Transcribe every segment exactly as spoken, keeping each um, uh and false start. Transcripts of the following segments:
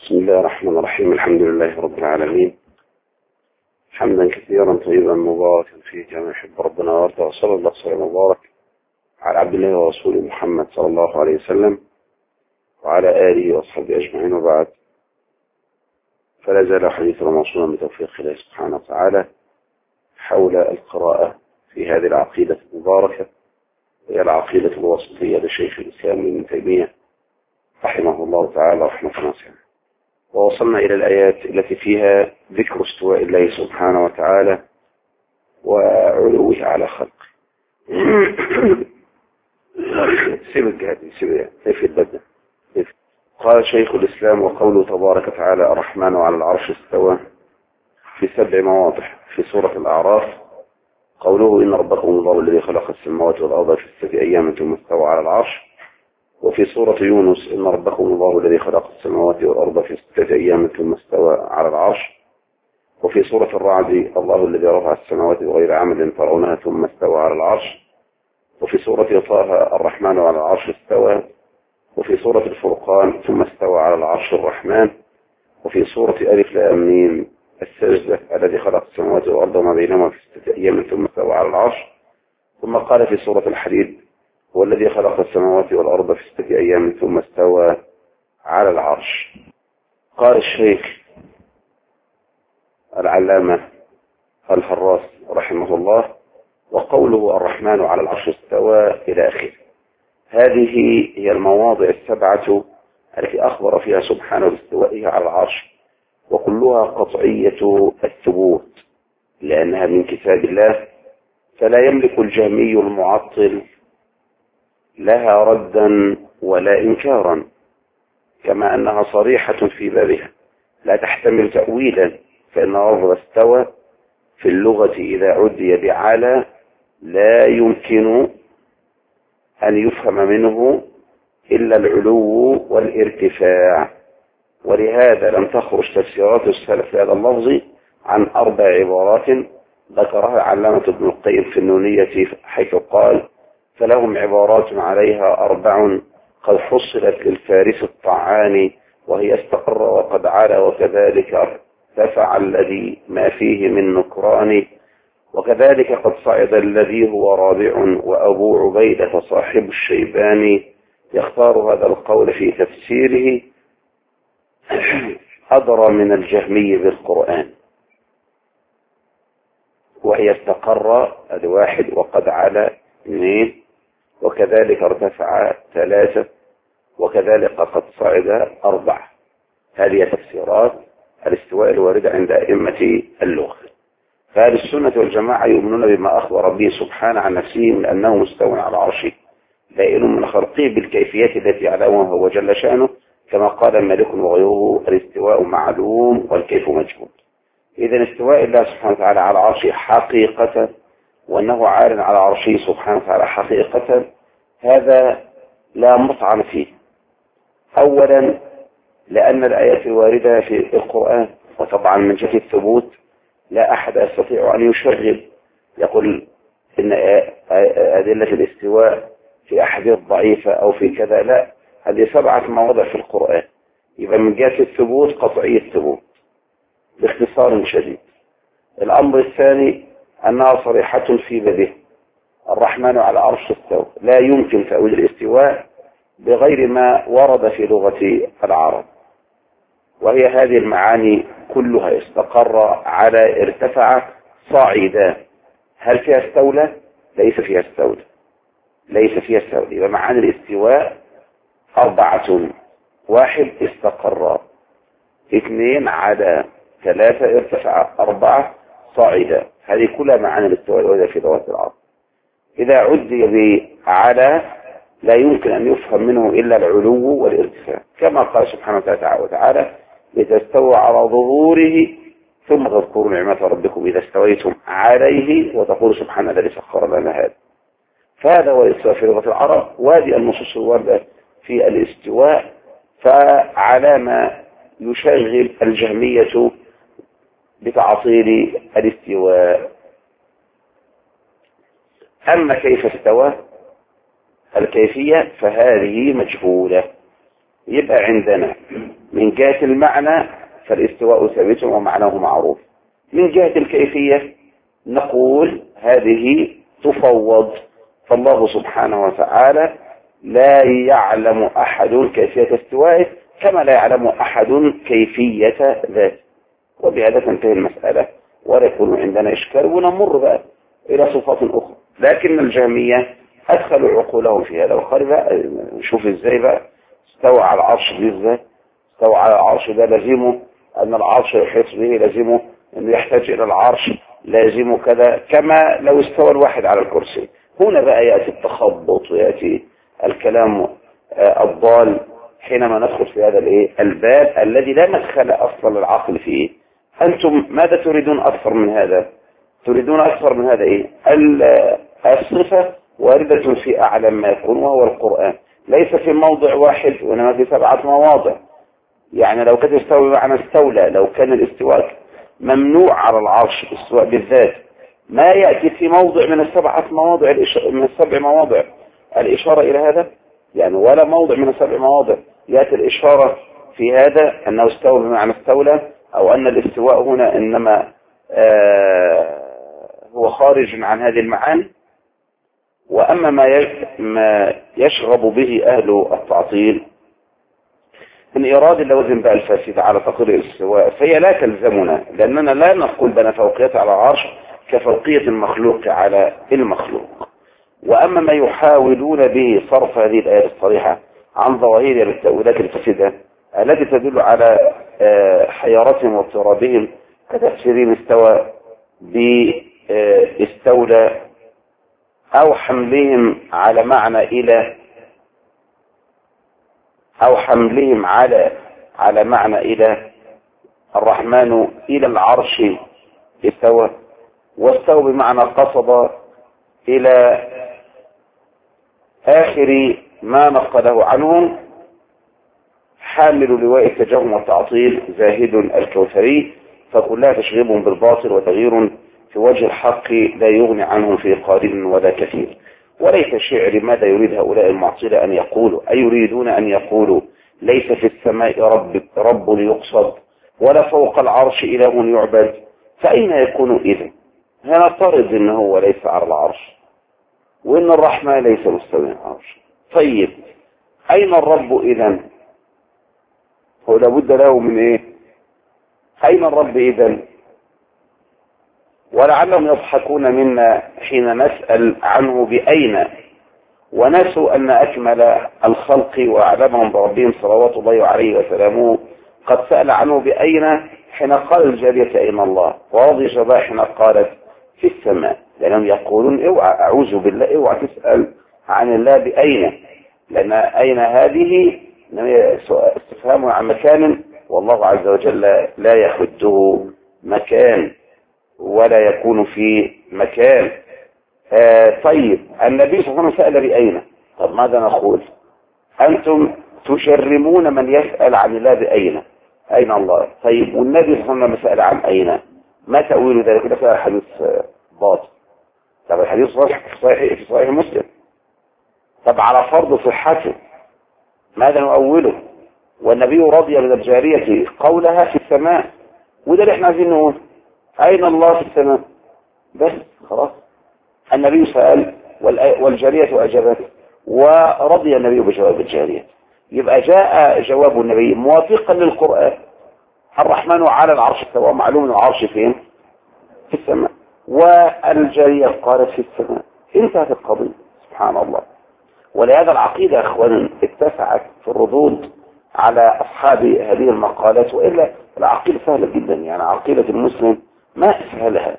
بسم الله الرحمن الرحيم. الحمد لله رب العالمين، حمدا كثيرا طيبا مباركا فيه كما يحب ربنا ويرضى، وصلى الله وسلم وبارك على عبد الله ورسوله محمد صلى الله عليه وسلم وعلى آله وأصحابه أجمعين، وبعد. فلا زال حديثنا موصولا بتوفيق الله سبحانه وتعالى حول القراءة في هذه العقيدة المباركة، هي العقيدة الوسطية لشيخ الإسلام ابن تيمية رحمه الله تعالى رحمة واسعة. ووصلنا إلى الآيات التي فيها ذكر استواء الله سبحانه وتعالى وعلوه على خلقه. سيب الجهد سيب كيف البدء. قال شيخ الإسلام: وقوله تبارك وتعالى: الرحمن على العرش استوى، في سبع مواضع. في سورة الأعراف قوله: إن ربكم الله الذي خلق السماوات والأرض في ستة أيام ثم استوى على العرش. وفي سورة يونس: إن ربكم الله الذي خلق السماوات والأرض في ستة أيام ثم استوى على العرش. وفي سورة الرعد: الله الذي رفع السماوات بغير عمد ترونها ثم استوى على العرش. وفي سورة طه: الرحمن على العرش استوى. وفي سورة الفرقان: ثم استوى على العرش الرحمن. وفي سورة ألف لام ميم السجدة: الذي خلق السماوات والأرض وما بينهما في ستة أيام ثم استوى على العرش. ثم قال في سورة الحديد: هو الذي خلق السماوات والأرض في ستة أيام ثم استوى على العرش. قال الشيخ العلامة الحراس رحمه الله: وقوله الرحمن على العرش استوى إلى آخره. هذه هي المواضع السبعة التي أخبر فيها سبحانه باستوائه على العرش، وكلها قطعية الثبوت لأنها من كتاب الله، فلا يملك الجهمي المعطل لها ردا ولا إنكارا، كما أنها صريحة في بابها لا تحتمل تأويلا، فإن لفظ استوى في اللغة إذا عدي بعلى لا يمكن أن يفهم منه إلا العلو والارتفاع. ولهذا لم تخرج تفسيرات السلف لهذا اللفظ عن أربع عبارات ذكرها علامة ابن القيم في النونية، حيث قال: فلهم عبارات عليها أربع قد فصلت للفارس الطعان، وهي استقر وقد علا وكذلك ارتفع الذي ما فيه من نكران، وكذلك قد صعد الذي هو رابع، وأبو عبيدة صاحب الشيبان يختار هذا القول في تفسيره أدرى من الجهمي بالقرآن، وهي استقر الواحد وقد علا اثنين وكذلك ارتفع ثلاثة وكذلك قد صعد أربعة. هذه تفسيرات الاستواء الواردة عند أئمة اللغة. فهذه السنة والجماعة يؤمنون بما أخبر به سبحانه عن نفسه من أنه مستوى على عرشه، بائن من خلقه بالكيفية التي يعلمها هو جل شأنه، كما قال مالك وغيره: الاستواء معلوم والكيف مجهول. إذا استواء الله سبحانه وتعالى على عرشه حقيقة، وأنه عال على عرشه سبحانه وتعالى حقيقة، هذا لا مطعن فيه. أولا لأن الآيات الواردة في القرآن، وطبعا من جهة الثبوت لا أحد يستطيع أن يشغل يقول إن أدلة الاستواء في أحاديث ضعيفة أو في كذا، لا، هذه سبعة مواضع في القرآن. يبقى من جهة الثبوت قطعي الثبوت باختصار شديد. الأمر الثاني أنها صريحة في بابه: الرحمن على عرش استوى، لا يمكن تأويل الاستواء بغير ما ورد في لغة العرب، وهي هذه المعاني كلها: استقر، على، ارتفع، صعد. هل فيها استولى؟ ليس فيها استولى، ليس فيها استولى. يبقى معاني الاستواء أربعة: واحد استقر، اثنين على، ثلاثة ارتفع، أربعة صعد. هذه كلها معاني الاستواء الواردة في لغة العرب. إذا عدي بعلى لا يمكن أن يفهم منه إلا العلو والارتفاع، كما قال سبحانه وتعالى: إذا استوى على ظهوره ثم تذكروا نعمة ربكم إذا استويتم عليه وتقول سبحان الذي سخر لنا هذا. فهذا هو الاستواء في لغة العرب، وهذه النصوص الواردة في الاستواء. فعلى ما يشغل الجهمية بتعطيل الاستواء. أما كيف استوى الكيفية فهذه مجهولة، يبقى عندنا من جهة المعنى فالاستواء ثابت ومعناه معروف. من جهة الكيفية نقول هذه تفوض، فالله سبحانه وتعالى لا يعلم أحد كيفية استوائه كما لا يعلم أحد كيفية ذاته، وبهذا تنتهي المسألة ولا يكون عندنا إشكال، ونمر بقى إلى صفات أخرى. لكن الجهمية أدخلوا عقولهم في هذا، وقال بقى نشوف إزاي بقى استوى على العرش دي إزاي، استوى على العرش ده لازمه أن العرش يحيط به، لازمه أنه يحتاج إلى العرش، لازمه كذا، كما لو استوى الواحد على الكرسي. هنا بقى يأتي التخبط ويأتي الكلام الضال حينما ندخل في هذا الايه الباب الذي لا مدخل اصلا للعقل فيه. انتم ماذا تريدون اكثر من هذا؟ تريدون اكثر من هذا ايه؟ الصفة واردة في اعلى ما يكون وهو القرآن، ليس في موضع واحد وانما في سبعة مواضع. يعني لو كان يستوي معنى استولى، لو كان الاستواء ممنوع على العرش الاستواء بالذات، ما يأتي في موضع من السبعة مواضع من السبع مواضع الإشارة إلى هذا، يعني ولا موضع من السبع مواضع يأتي الإشارة في هذا أنه استوى بمعنى استولى، أو أن الاستواء هنا إنما آه هو خارج عن هذه المعاني. وأما ما يشغب به أهل التعطيل من إيراد اللوازم بقى الفاسدة على تقرير الاستواء، فهي لا تلزمنا، لأننا لا نقول بأن فوقية على العرش كفوقية المخلوق على المخلوق. وأما ما يحاولون به صرف هذه الآيات الصريحة عن ظواهرها بالتأويلات الفاسدة التي تدل على حيرتهم واضطرابهم كتفسير استوى باستولى، أو حملهم على معنى إلى، أو حملهم على على معنى إلى الرحمن إلى العرش استوى، واستوى بمعنى قصد إلى آخر ما نقله عنهم حامل لواء التجهم والتعطيل زاهد الكوثري، فكلها تشغيب بالباطل وتغيير في وجه الحق لا يغني عنهم في قليل ولا كثير. وليس الشعر ماذا يريد هؤلاء المعطلة أن يقولوا؟ أيريدون أن يقولوا ليس في السماء رب, رب يقصد ولا فوق العرش إله يعبد، فأين يكون إذن؟ هنفترض إن هو ليس على العرش وإن الرحمن ليس مستوى على العرش. طيب أين الرب إذن؟ هو لابد له من إيه؟ أين الرب إذن؟ ولعلهم يضحكون منا حين نسأل عنه بأين، ونسوا أن أكمل الخلق وأعلمهم بربهم صلوات الله عليه وسلامه قد سأل عنه بأين حين قال الجارية أين الله، ورضي شباه حين قالت في السماء، لأنهم يقولون اوعى أعوذ بالله اوعى تسأل عن الله بأين، لأن أين هذه استفهام عن مكان، والله عز وجل لا يخده مكان ولا يكون في مكان. آه طيب النبي صلى الله عليه وسلم سأل بأين، طب ماذا نقول؟ أنتم تشرمون من يسأل عن الله بأين، أين الله؟ طيب والنبي صلى الله عليه وسلم سأل عن أين، ما تأويل ذلك؟ كده فيها حديث باطل. طب الحديث صحيح في صحيح, في صحيح مسلم، طب على فرض صحته ماذا نؤوله؟ والنبي رضي بالجارية قولها في السماء، وده اللي احنا عايزين نقول، أين الله في السماء؟ بس خلاص. النبي سأل والجارية أجابت ورضي النبي بجواب الجارية، يبقى جاء جواب النبي موافقا للقرآن. الرحمن على العرش استوى، معلوم العرش فين؟ في السماء، والجارية قالت في السماء، انتهت القضية. سبحان الله. ولهذا العقيدة أخوانا اتسعت في الردود على أصحاب هذه المقالات، وإلا العقيدة سهلة جدا، يعني عقيدة المسلم ما أسهلها.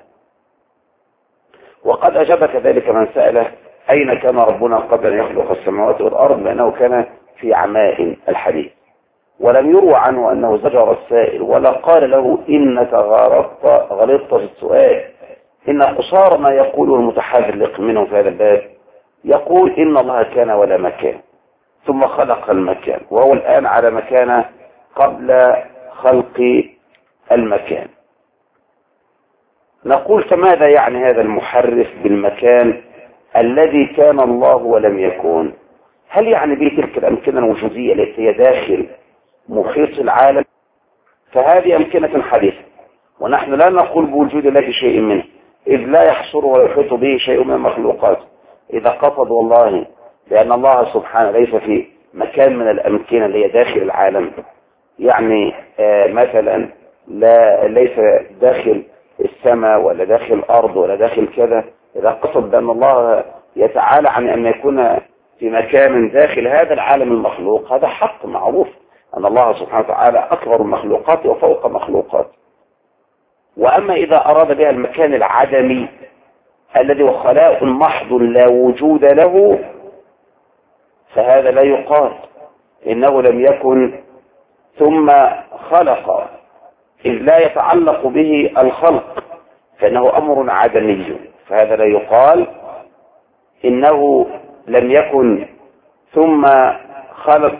وقد أجاب كذلك من سأله أين كان ربنا قبل أن يخلق السماوات والأرض، لأنه كان في عماء الحديث، ولم يروى عنه أنه زجر السائل ولا قال له إنك غلطت غلطت في السؤال. إن قصار ما يقوله المتحذلق منه في هذا الباب يقول إن الله كان ولا مكان ثم خلق المكان، وهو الآن على مكانه قبل خلق المكان. نقول فماذا يعني هذا المحرف بالمكان الذي كان الله ولم يكن؟ هل يعني به تلك الأمكنة الوجودية التي هي داخل محيط العالم؟ فهذه أمكنة حديثة، ونحن لا نقول بوجود الله شيء منه، إذ لا يحصر ولا يحيط به شيء من المخلوقات. إذا قصد والله لأن الله سبحانه ليس في مكان من الأمكنة اللي هي داخل العالم، يعني آه مثلا لا ليس داخل السماء ولا داخل الأرض ولا داخل كذا، إذا قصد بأن الله يتعالى عن أن يكون في مكان داخل هذا العالم المخلوق، هذا حق معروف أن الله سبحانه وتعالى أكبر المخلوقات وفوق مخلوقات. وأما إذا أراد بها المكان العدمي الذي هو خلاء محض لا وجود له، فهذا لا يقال إنه لم يكن ثم خلق، إذ لا يتعلق به الخلق، فإنه أمر عدمي، فهذا لا يقال إنه لم يكن ثم خلق،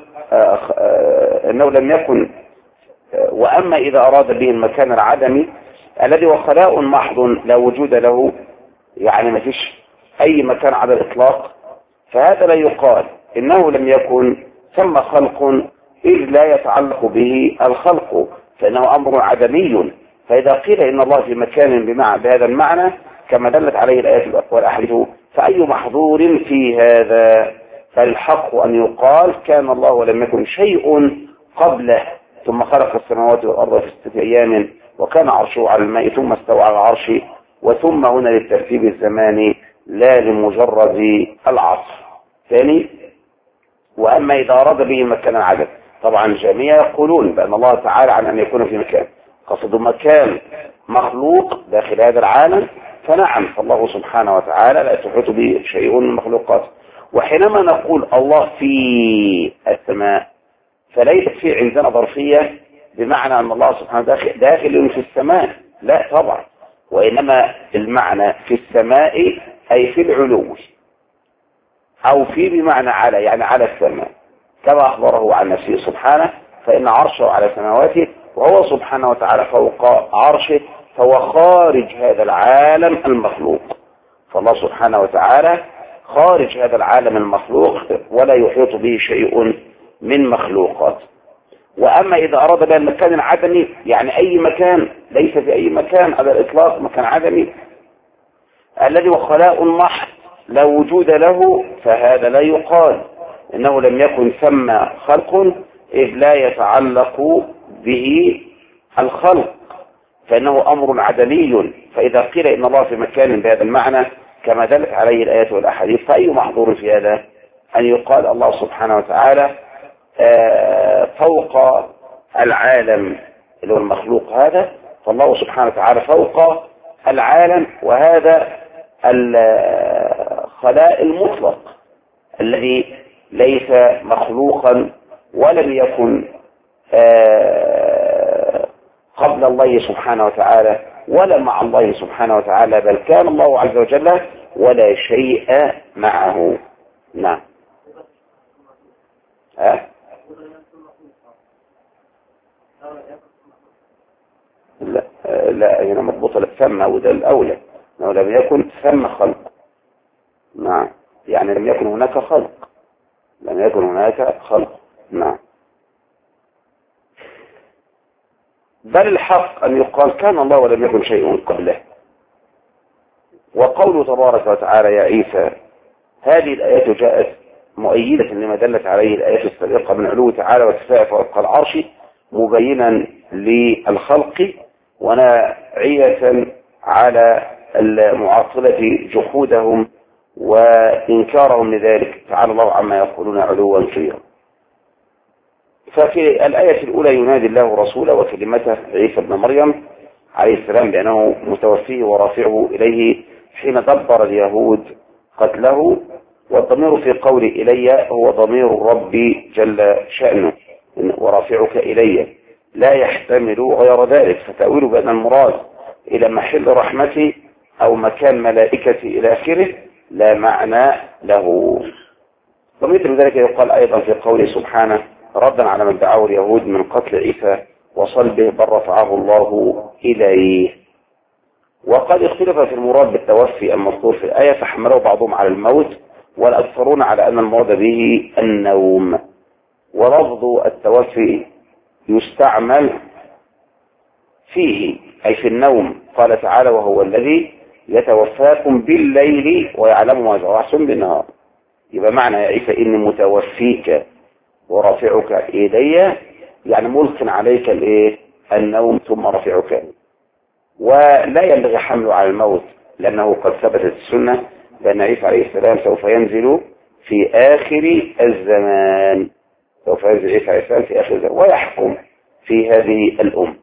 إنه لم يكن. وأما إذا أراد به المكان العدمي الذي هو خلاء محض لا وجود له، يعني ما فيش أي مكان على الإطلاق، فهذا لا يقال إنه لم يكن ثم خلق، إذ لا يتعلق به الخلق، فإنه أمر عدمي. فإذا قيل إن الله في مكان بمعنى بهذا المعنى كما دلت عليه الآيات والأحاديث، فأي محظور في هذا؟ فالحق أن يقال كان الله ولم يكن شيء قبله، ثم خلق السماوات والأرض في ستة أيام وكان عرشه على الماء ثم استوى على العرش، وثم هنا للترتيب الزماني لا لمجرد العصر. ثاني، وأما إذا أراد به مكان عدد، طبعا الجميع يقولون بأن الله تعالى عن أن يكون في مكان، قصد مكان مخلوق داخل هذا العالم، فنعم، فالله سبحانه وتعالى لا تحيط به شيء من المخلوقات. وحينما نقول الله في السماء فليست في عندنا ظرفية بمعنى أن الله سبحانه داخل, داخل في السماء، لا طبعا، وإنما المعنى في السماء أي في العلو، أو في بمعنى على، يعني على السماء، كما أخبره عن نفسه سبحانه، فإن عرشه على سماواته وهو سبحانه وتعالى فوق عرشه، فهو خارج هذا العالم المخلوق، فالله سبحانه وتعالى خارج هذا العالم المخلوق ولا يحيط به شيء من مخلوقات. وأما إذا أراد بها المكان العدمي، يعني أي مكان ليس في أي مكان على الإطلاق، مكان عدمي الذي هو خلاء محض لا وجود له، فهذا لا يقال إنه لم يكن ثم خلق، إذ لا يتعلق به الخلق، فإنه أمر عدمي. فإذا قيل إن الله في مكان بهذا المعنى كما دلت عليه الآيات والأحاديث، فأي محظور في هذا؟ أن يقال الله سبحانه وتعالى فوق العالم اللي هو المخلوق هذا، فالله سبحانه وتعالى فوق العالم، وهذا الخلاء المطلق الذي ليس مخلوقا ولم يكن قبل الله سبحانه وتعالى ولا مع الله سبحانه وتعالى، بل كان الله عز وجل ولا شيء معه. نعم. أه؟ لا لا هنا مضبوطة للثم، وده الأولى أنه لم يكن ثم خلق. نعم، يعني لم يكن هناك خلق، لم يكن هناك خلق. نعم. بل الحق أن يقال كان الله ولم يكن شيء قبله. وقوله تبارك وتعالى يا عيسى، هذه الآيات جاءت مؤيدة لما دلت عليه الآيات السابقة من علو تعالى وارتفاعه فوق العرش، مبينا للخلق وناعية على المعاطلة جحودهم وإنكارهم لذلك، تعالى الله عما يقولون علوا كبيرا. ففي الآية الأولى ينادي الله رسوله وكلمته عيسى ابن مريم عليه السلام بأنه متوفيه ورافعه إليه حين دبر اليهود قتله، والضمير في قول إلي هو ضمير الرب جل شأنه، ورافعك إلي لا يحتمل غير ذلك، فتأويل بأن المراد إلى محل رحمتي أو مكان ملائكتي إلى آخره لا معنى له. ومثل ذلك يقال أيضا في قوله سبحانه ردا على من دعاه اليهود من قتل عيسى وصلبه بل رفعه الله إليه. وقد اختلف في المراد بالتوفي المذكور في الآية، فحمله بعضهم على الموت والأكثرون على أن المراد به النوم. ولفظ التوفي يستعمل فيه أي في النوم. قال تعالى وهو الذي يتوفاكم بالليل ويعلم ما جرحتم بالنهار. يبقى معنى يا عيسى إني متوفيك ورافعك إلي، يعني ملق عليك الايه النوم ثم رافعك. ولا ينبغي حمله على الموت، لأنه قد ثبتت السنة بأن عيسى عليه السلام سوف ينزل في آخر الزمان، سوف ينزل عيسى عليه السلام في آخر الزمان ويحكم في هذه الأمة.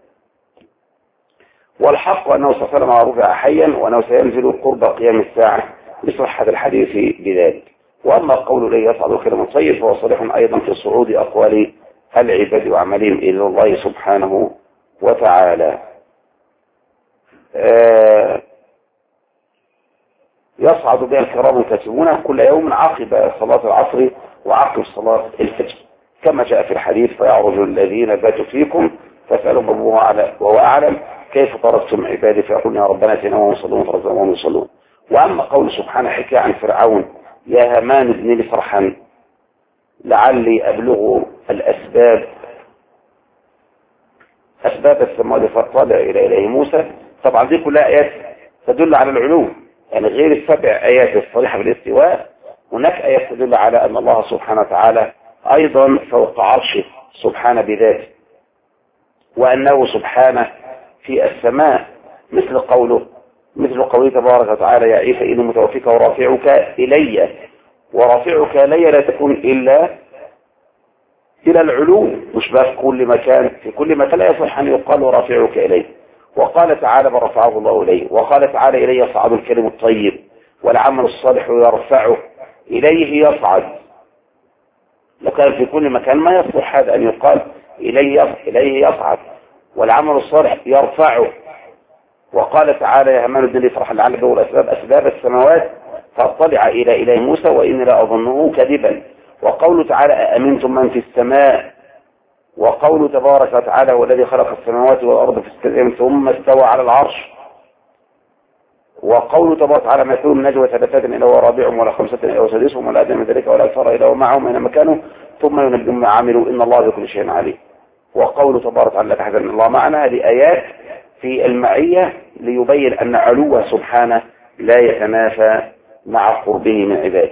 والحق أنه صلى الله عليه وسلم رفع حيا وأنه سينزل قرب قيام الساعة بصحة الحديث بذلك. وأما القول لن يصعد كلمة طيب فهو صريح أيضا في صعود أقوال العباد وأعمالهم إلى الله سبحانه وتعالى. آه يصعد بها الكرام الكاتبون كل يوم عقب صلاة العصر وعقب صلاة الفجر، كما جاء في الحديث فيعرج الذين باتوا فيكم فاسألهم ربهم على وهو أعلم كيف تركتم عبادي فيقولون يا ربنا اتنا وهم يصلون فرزقنا وهم يصلون. وأما قول سبحانه حكى عن فرعون يا هامان ابن لي صرحا لعلي أبلغ الأسباب أسباب السماء فاطلع إلى إله موسى. طبعا دي كلها آيات تدل على العلو، يعني غير السبع آيات الصريحة بالاستواء هناك آيات تدل على أن الله سبحانه وتعالى أيضا فوق عرشه سبحانه بذاته، وأنه سبحانه في السماء، مثل قوله مثل قوله تبارك وتعالى يا عيسى إني متوفيك ورافعك إلي. ورافعك إلي لا تكون إلا إلى العلو، مش بس كل مكان، في كل مكان لا يصح أن يقال ورافعك إلي. وقال تعالى من رفعه الله إليه. وقال تعالى إليه يصعد الكلم الطيب والعمل الصالح يرفعه إليه يصعد. لو كان في كل مكان ما يصح هذا أن يقال إليه إليه يصعد والعمل الصالح يرفعه. وقال تعالى يا هامان ابن لي صرحا لعلي أبلغ الأسباب أسباب السماوات فاطلع إلى إله موسى وإني لا أظنه كذبا. وقوله تعالى أأمنتم من في السماء. وقوله تبارك وتعالى والذي خلق السماوات والأرض في ستة أيام ثم استوى على العرش. وقوله تبارك وتعالى ما يكون من نجوى ثلاثة إلا هو رابعهم ولا خمسة إلا هو سادسهم ولا أدنى من ذلك ولا أكثر إلا هو معهم أينما كانوا ثم ينبئهم ما عملوا إن الله بكل شيء عليم. وقوله تبارك وتعالى لا تحزن الله معنا. هذه آيات في المعية ليبين أن علوه سبحانه لا يتنافى مع قربه من عباده.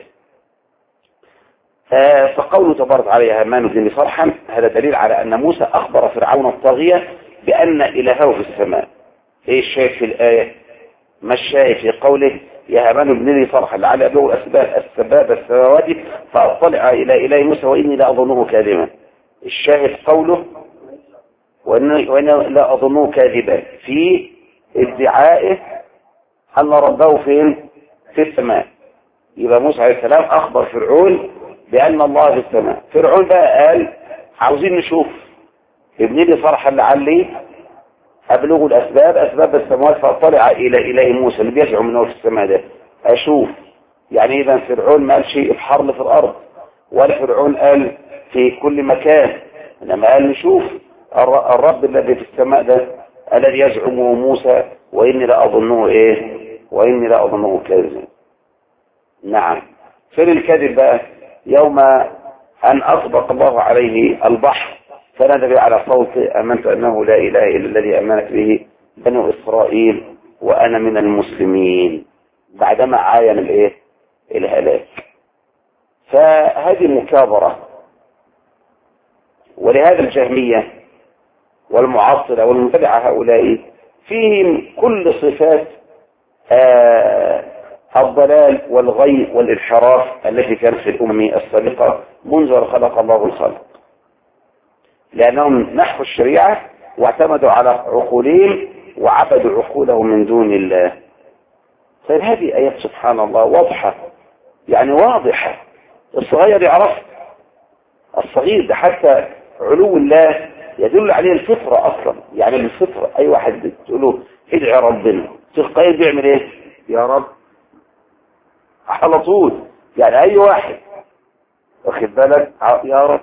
فقوله تبارك وتعالى يا هامان ابن لي صرحا هذا دليل على أن موسى أخبر فرعون الطاغية بأن إلهه في السماء. إيه الشاهد في الآية؟ ما الشاهد في قوله يا هامان ابن لي صرحا لعلي أبلغ الأسباب أسباب السماوات فأطلع إلى إله موسى وإني لا أظنه كاذبا. الشاهد قوله وإني لا أظنه كاذبا في ادعائه أن ربه فين؟ في السماء. يبقى موسى عليه السلام أخبر فرعون بأن الله في السماء. فرعون بقى قال عاوزين نشوف ابن لي صرحا لعلي أبلغ الأسباب أسباب السماوات فاطلع إلى إله موسى اللي بيزعم أنه في السماء ده أشوف. يعني إذا فرعون ما قال شيء الحرل في الأرض ولا فرعون قال في كل مكان، إنما قال نشوف الرب الذي في السماء ده الذي يزعمه موسى وإني لا أظنه إيه وإني لا أظنه كاذب. نعم. فين الكذب بقى؟ يوم أن أطبق الله عليه البحر فنادى على صوت آمنت أنه لا إله إلا الذي آمنت به بنو إسرائيل وأنا من المسلمين، بعدما عاين الإيه الهلاك. فهذه مكابرة. ولهذا الجهمية والمعطلة والمبتدعة هؤلاء فيهم كل صفات آه الضلال والغي والانحراف التي كانت في الأمم السابقة منذ خلق الله الخلق، لأنهم نحوا الشريعة واعتمدوا على عقولهم وعبدوا عقولهم من دون الله. طيب هذه آيات سبحان الله واضحة، يعني واضحة، الصغير يعرف. الصغير ده حتى علو الله يدل عليه الفطرة أصلا، يعني الفطرة أي واحد تقول له ادعي ربنا تلقائيا بيعمل ايه؟ يا رب على طول. يعني أي واحد واخد بالك يا رب،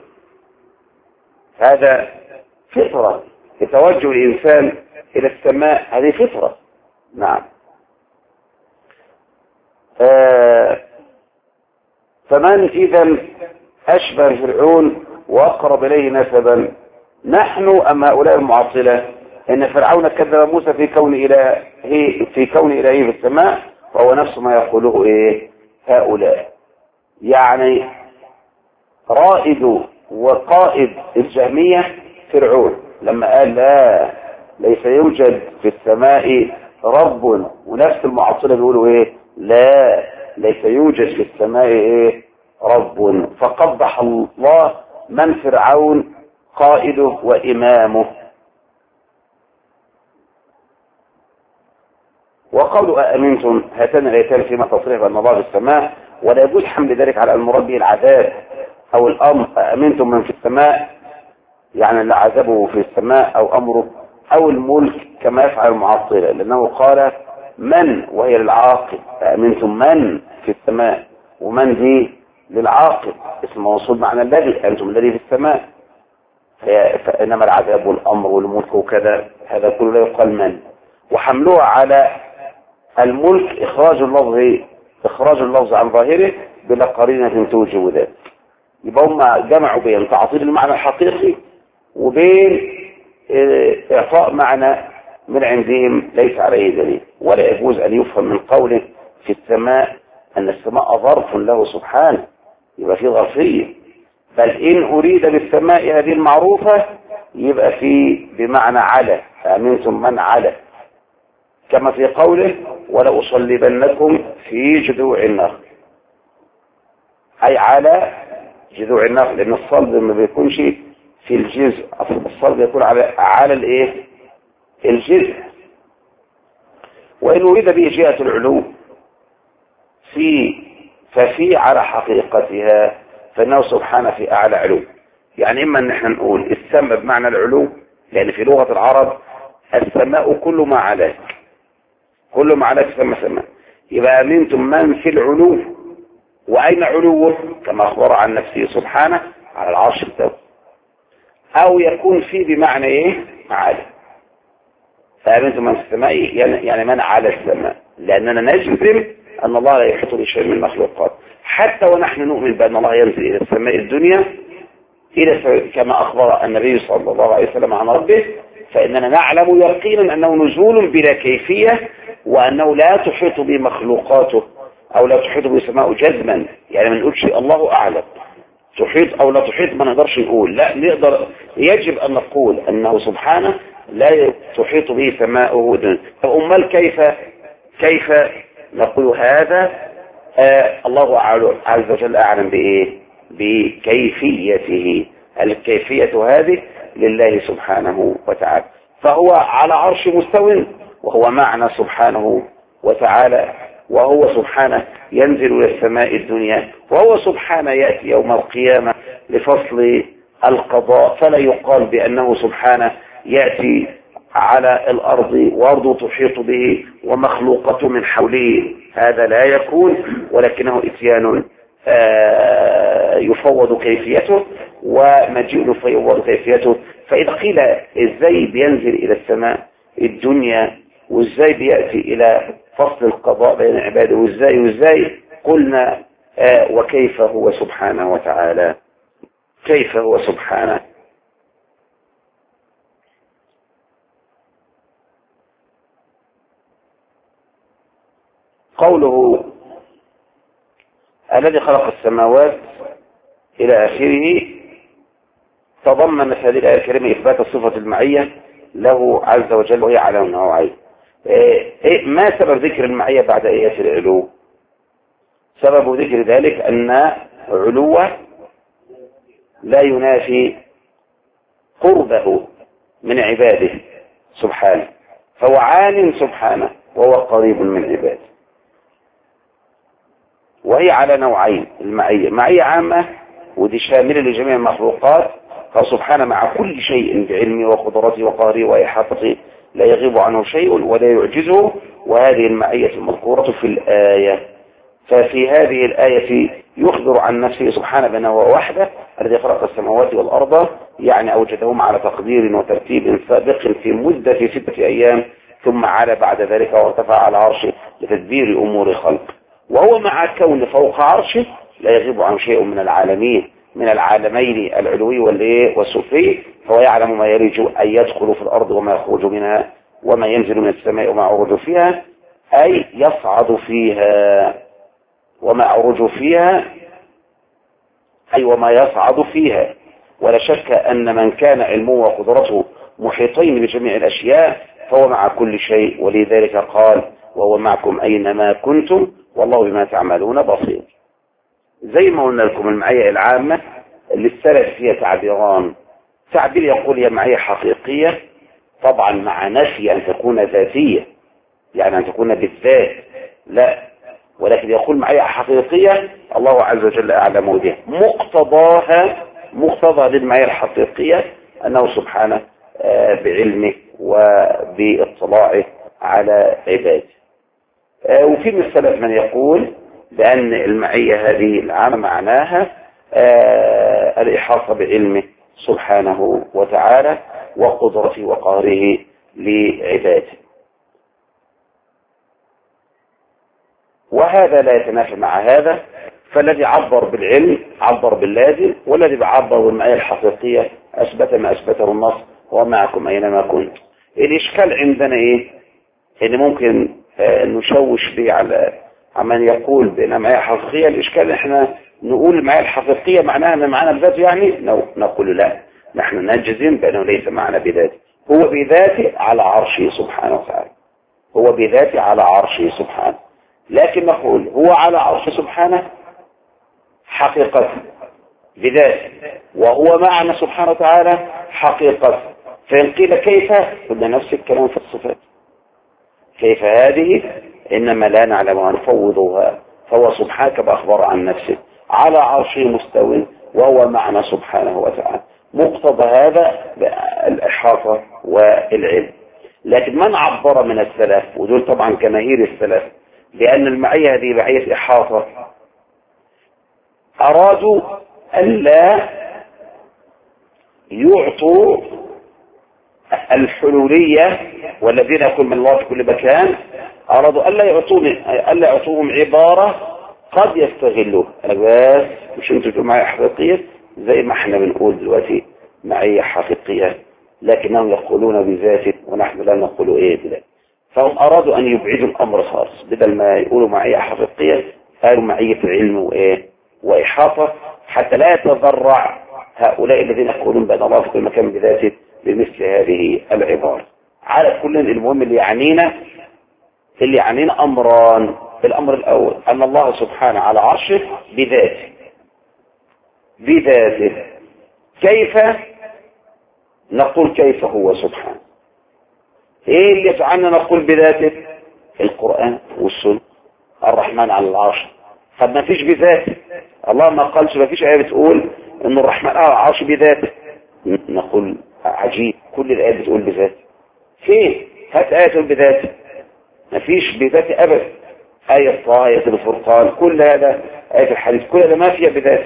هذا فطرة يتوجه الإنسان إلى السماء، هذه فطرة. نعم. آه فمن إذا أشبه فرعون وأقرب إليه نسبا، نحن أم هؤلاء المعطلة؟ إن فرعون كذب موسى في كون إله في كون إلهه في السماء، وهو نفس ما يقوله إيه هؤلاء. يعني رائد وقائد الجهمية فرعون لما قال لا ليس يوجد في السماء رب، ونفس المعطلة بيقولوا ايه لا ليس يوجد في السماء ايه رب، فقبح الله من فرعون قائده وإمامه. وقالوا أأمنتم، هاتان الآيتان فيما تصريح بأن الله في السماء، ولا يجوز حمل ذلك على المراد به العذاب أو الأمر. أأمنتم من في السماء يعني اللي عذبه في السماء أو أمره، أو الملك كما يفعل المعطلة، لأنه قال من وهي للعاقل، أأمنتم من في السماء، ومن دي للعاقل اسم موصول معنى الذي، أنتم الذي في السماء، فإنما العذاب والأمر والملك وكذا هذا كله لا يقال من. وحملوها على الملك إخراج اللفظ إخراج اللفظ عن ظاهره بلا قرينة توجب ذلك. يبقى هم جمعوا بين تعطيل المعنى الحقيقي وبين إعطاء معنى من عندهم ليس عليه دليل. ولا يجوز أن يفهم من قوله في السماء أن السماء ظرف له سبحانه، يبقى في ظرفية، بل إن أريد بالسماء هذه المعروفة يبقى في بمعنى على، فأمنتم من على، كما في قوله ولأصلبنكم في جذوع النخل، أي على جذوع النخل، لأن الصلب ما بيكونش في الجذع، الصلب يكون على على الايه الجذع. وإن أريد به جهة العلو في ففي على حقيقتها فإنه سبحانه في أعلى علو. يعني إما أن احنا نقول السماء بمعنى العلو، لأن في لغة العرب السماء كل ما علاك، كل ما علاك سماء سماء، يبقى أمنتم من في العلو، وأين علوه كما أخبر عن نفسه سبحانه على العرش استوى، أو يكون في بمعنى إيه عالي، فأمنتم من في السماء يعني من على السماء، لأننا نجزم أن الله لا يحيط بشيء من المخلوقات، حتى ونحن نؤمن بأن الله ينزل إلى السماء الدنيا إلى كما أخبر النبي صلى الله عليه وسلم عن ربه، فإننا نعلم يقينا أنه نزول بلا كيفية، وأنه لا تحيط بمخلوقاته أو لا تحيط بسماء جزما، يعني ما نقولش الله أعلم تحيط أو لا تحيط، ما نقدرش نقول، لا نقدر، يجب أن نقول أنه سبحانه لا تحيط به سماؤه دون. فأمال كيف كيف نقول هذا؟ آه الله عز وجل أعلم بإيه؟ بكيفيته، الكيفية هذه لله سبحانه وتعالى، فهو على عرش مستوٍ، وهو معنى سبحانه وتعالى، وهو سبحانه ينزل إلى السماء الدنيا، وهو سبحانه يأتي يوم القيامة لفصل القضاء، فلا يقال بأنه سبحانه يأتي على الأرض وأرض تحيط به ومخلوقة من حوله، هذا لا يكون، ولكنه إتيان يفوض كيفيته، ومجيء فيفوض كيفيته. فإذا قيل إزاي بينزل إلى السماء الدنيا، وإزاي بيأتي إلى فصل القضاء بين عباده، وإزاي وإزاي قلنا آه وكيف هو سبحانه وتعالى، كيف هو سبحانه. قوله الذي خلق السماوات إلى آخره تضمنت هذه الآية الكريمة إثبات الصفة المعية له عز وجل، وهي على نوعين. إيه ما سبب ذكر المعية بعد آيات العلو؟ سبب ذكر ذلك أن علوه لا ينافي قربه من عباده سبحانه، فهو عال سبحانه وهو قريب من عباده، وهي على نوعين. المعية معية عامة ودي شاملة لجميع المخلوقات، فسبحانه مع كل شيء بعلمه وقدرته وقهره وإحاطته لا يغيب عنه شيء ولا يعجزه، وهذه المعية المذكورة في الآية. ففي هذه الآية يخبر عن نفسه سبحانه بأنه هو وحده الذي خلق السماوات والأرض، يعني أوجدهما على تقدير وترتيب سابق في مدة ستة أيام، ثم عاد بعد ذلك وارتفع على عرشه لتدبير أمور خلق، وهو مع كون فوق عرشه لا يغيب عن شيء من العالمين من العالمين العلوي والايه والسفلي، فهو يعلم ما يلج أن يدخل في الأرض وما يخرج منها وما ينزل من السماء وما يعرج فيها، أي يصعد فيها وما يعرج فيها، أي وما يصعد فيها. ولا شك أن من كان علمه وقدرته محيطين بجميع الأشياء فهو مع كل شيء، ولذلك قال وهو معكم أينما كنتم والله بما تعملون بصير. زي ما قلنا لكم المعية العامة اللي السلف فيها تعبيران، تعبير يقول هي معية حقيقية طبعا مع نفي أن تكون ذاتية، يعني أن تكون بالذات، لا، ولكن يقول معية حقيقية الله عز وجل أعلم بها. مقتضاها مقتضى للمعية الحقيقية أنه سبحانه بعلمه وباطلاعه على عباده. وفي من السلف من يقول بأن المعية هذه العامة معناها الإحاطة بعلمه سبحانه وتعالى وقدرته وقهره لعباده، وهذا لا يتنافى مع هذا. فالذي عبر بالعلم عبر باللازم، والذي بعبر بالمعية الحقيقية أثبت ما أثبته النص ومعكم أينما كنت. الإشكال عندنا إيه؟ إن ممكن نشوش به على من يقول بأن معية حقيقية. الإشكال إحنا نقول المعية الحقيقية معناها أن معنا بذاته، يعني نقول لا، نحن نجزم بأنه ليس معنا بذاته، هو بذاته على عرشه سبحانه وتعالى، هو بذاته على عرشه سبحانه، لكن نقول هو على عرشه سبحانه حقيقة بذاته، وهو معنا سبحانه وتعالى حقيقة. فإن قيل كيف؟ قلنا نفس الكلام في الصفات، كيف هذه؟ إنما لا نعلمها نفوضها، فهو سبحانه كما أخبر عن نفسه على عرشه مستوٍ وهو معنا سبحانه وتعالى. مقتضى هذا الإحاطة والعلم. لكن من عبر من السلف، ودول طبعا جماهير السلف، لأن المعية هذه معية إحاطة، أرادوا ألا يعطوا الحلولية والذين يكون من الله في كل مكان، أرادوا ألا يعطوهم ألا يعطوهم عبارة قد يستغلوها. بس مش انتوا تقولوا معية حقيقية زي ما احنا بنقول دلوقتي معية حقيقية، لكنهم يقولون بذاته ونحن لا نقول ايه بذاته. فهم أرادوا أن يبعدوا الأمر خالص، بدل ما يقولوا معية حقيقية قالوا معية علم وإيه وإحاطة، حتى لا يتضرع هؤلاء الذين يقولون بأن الله في كل مكان بذاته بمثل هذه العبارة. على كل المهم اللي يعنينا اللي يعنينا أمران. الأمر الأول أن الله سبحانه على عرشه بذاته بذاته كيف؟ نقول كيف هو سبحانه. ايه اللي يجعلنا نقول بذاته؟ القرآن والسنة. الرحمن على العرش، طب ما فيش بذاته، الله ما قالش، ما فيش آية بتقول ان الرحمن على العرش بذاته. نقول عجيب، كل الآيات بتقول بذاته. فين؟ هات آية تقول بذاته، ما فيش بذاته أبدا. آية طه، آية الفرقان، كل هذا، آية الحديث، كل هذا ما فيها بذاته.